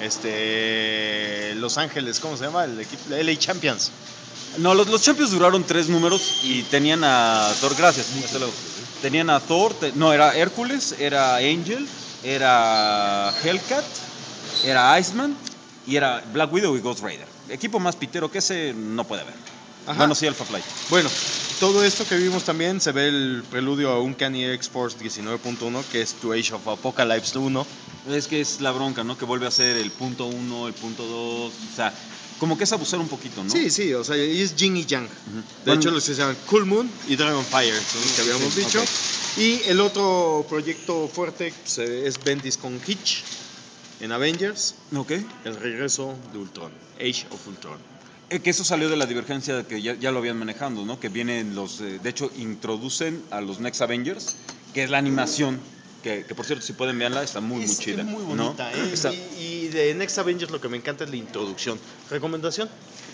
Los Ángeles, ¿cómo se llama? El equipo, LA Champions. No, los Champions duraron 3 números y tenían a Thor, gracias. Hasta luego. Tenían a Thor, no, era Hércules, era Angel, era Hellcat, era Iceman y era Black Widow y Ghost Rider. Equipo más pitero que ese no puede haber. Ajá. Bueno, sí, Alpha Flight. Bueno, todo esto que vimos también se ve el preludio a un Uncanny X-Force 19.1, que es To Age of Apocalypse 1. Es que es la bronca, ¿no? Que vuelve a ser el punto 1, el punto 2, o sea, como que es abusar un poquito, ¿no? Sí, sí, o sea, y es Yin y Yang. Ujú. De Bueno, hecho, los que se llaman Cool Moon y Dragonfire, son los que habíamos Sí, dicho. ok. Y el otro proyecto fuerte pues, es Bendis con Hitch en Avengers, Ok. el regreso de Ultron, Age of Ultron. Que eso salió de la divergencia que ya lo habían manejando, ¿no? Que vienen de hecho, introducen a los Next Avengers, que es la animación, que por cierto, si pueden verla, está muy chida. Es muy ¿no? bonita, Está- Y de Next Avengers lo que me encanta es la introducción. ¿Recomendación?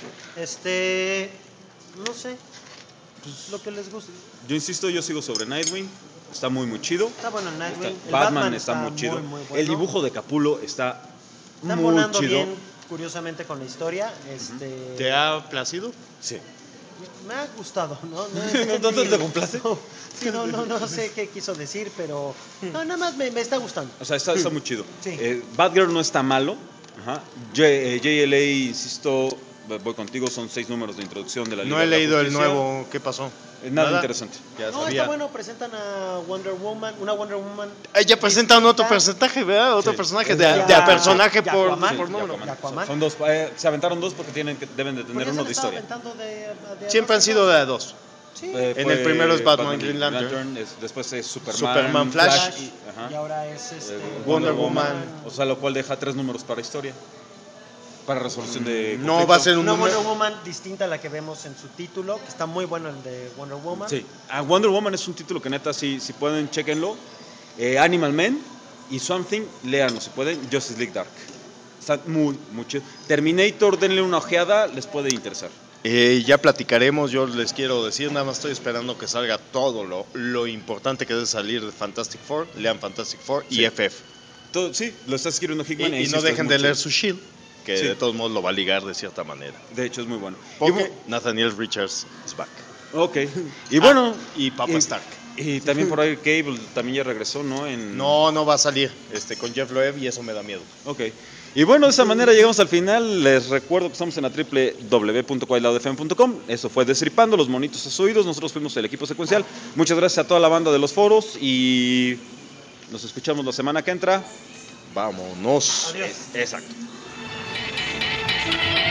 No sé. Lo que les guste. Yo insisto, yo sigo sobre Nightwing, está muy chido. Está bueno el Nightwing. Está- El Batman está muy chido. muy bueno. El dibujo de Capullo está Están muy volando chido. bien, curiosamente, con la historia. ¿Te ha placido? Sí. Me ha gustado, ¿no? ¿No te complace? No, sí, no sé qué quiso decir, pero no, nada más me está gustando. O sea, está muy chido. Sí. Batgirl no está malo. Ajá. JLA, insisto, voy contigo, son 6 números de introducción de la Liga No he de la leído el Justicia. nuevo. ¿Qué pasó? Nada interesante. Ya No, sabía. está bueno, presentan a Wonder Woman, una Wonder Woman. Ya presentan otro distinta. personaje, ¿verdad? Otro Sí. personaje Ya- de a personaje ya por Aquaman. número. Y Aquaman. Son 2, se aventaron 2 porque deben de Pues tener ya se uno le de estaba historia. aventando de Siempre han sido de a dos. En el primero es Batman y Green Lantern. Después es Superman, Flash, y ahora es Wonder Woman. O sea, lo cual deja 3 números para historia. Para resolución de conflicto. No va a ser un una número. Wonder Woman distinta a la que vemos en su título, que está muy bueno el de Wonder Woman. Sí. Wonder Woman es un título que neta, si pueden, chequenlo. Animal Man y Swamp Thing, léanlo si pueden. Justice League Dark. Está muy chido. Terminator, denle una ojeada, les puede interesar. Ya platicaremos, yo les quiero decir, nada más estoy esperando que salga todo lo importante que debe salir de Fantastic Four. Lean Fantastic Four y Sí. FF. Sí, lo está escribiendo Hickman. Y no dejen de leer su Shield, que de todos modos lo va a ligar de cierta manera. De hecho, es muy bueno. Porque Nathaniel Richards is back. Ok. Y bueno. Y Papa Stark. Y también por ahí Cable también ya regresó, ¿no? No va a salir con Jeff Loeb y eso me da miedo. Ok. Y bueno, de esa manera llegamos al final. Les recuerdo que estamos en la www.quailaudefm.com. Eso fue Destripando, los monitos a sus oídos. Nosotros fuimos el equipo secuencial. Muchas gracias a toda la banda de los foros y nos escuchamos la semana que entra. Vámonos. Adiós. Exacto.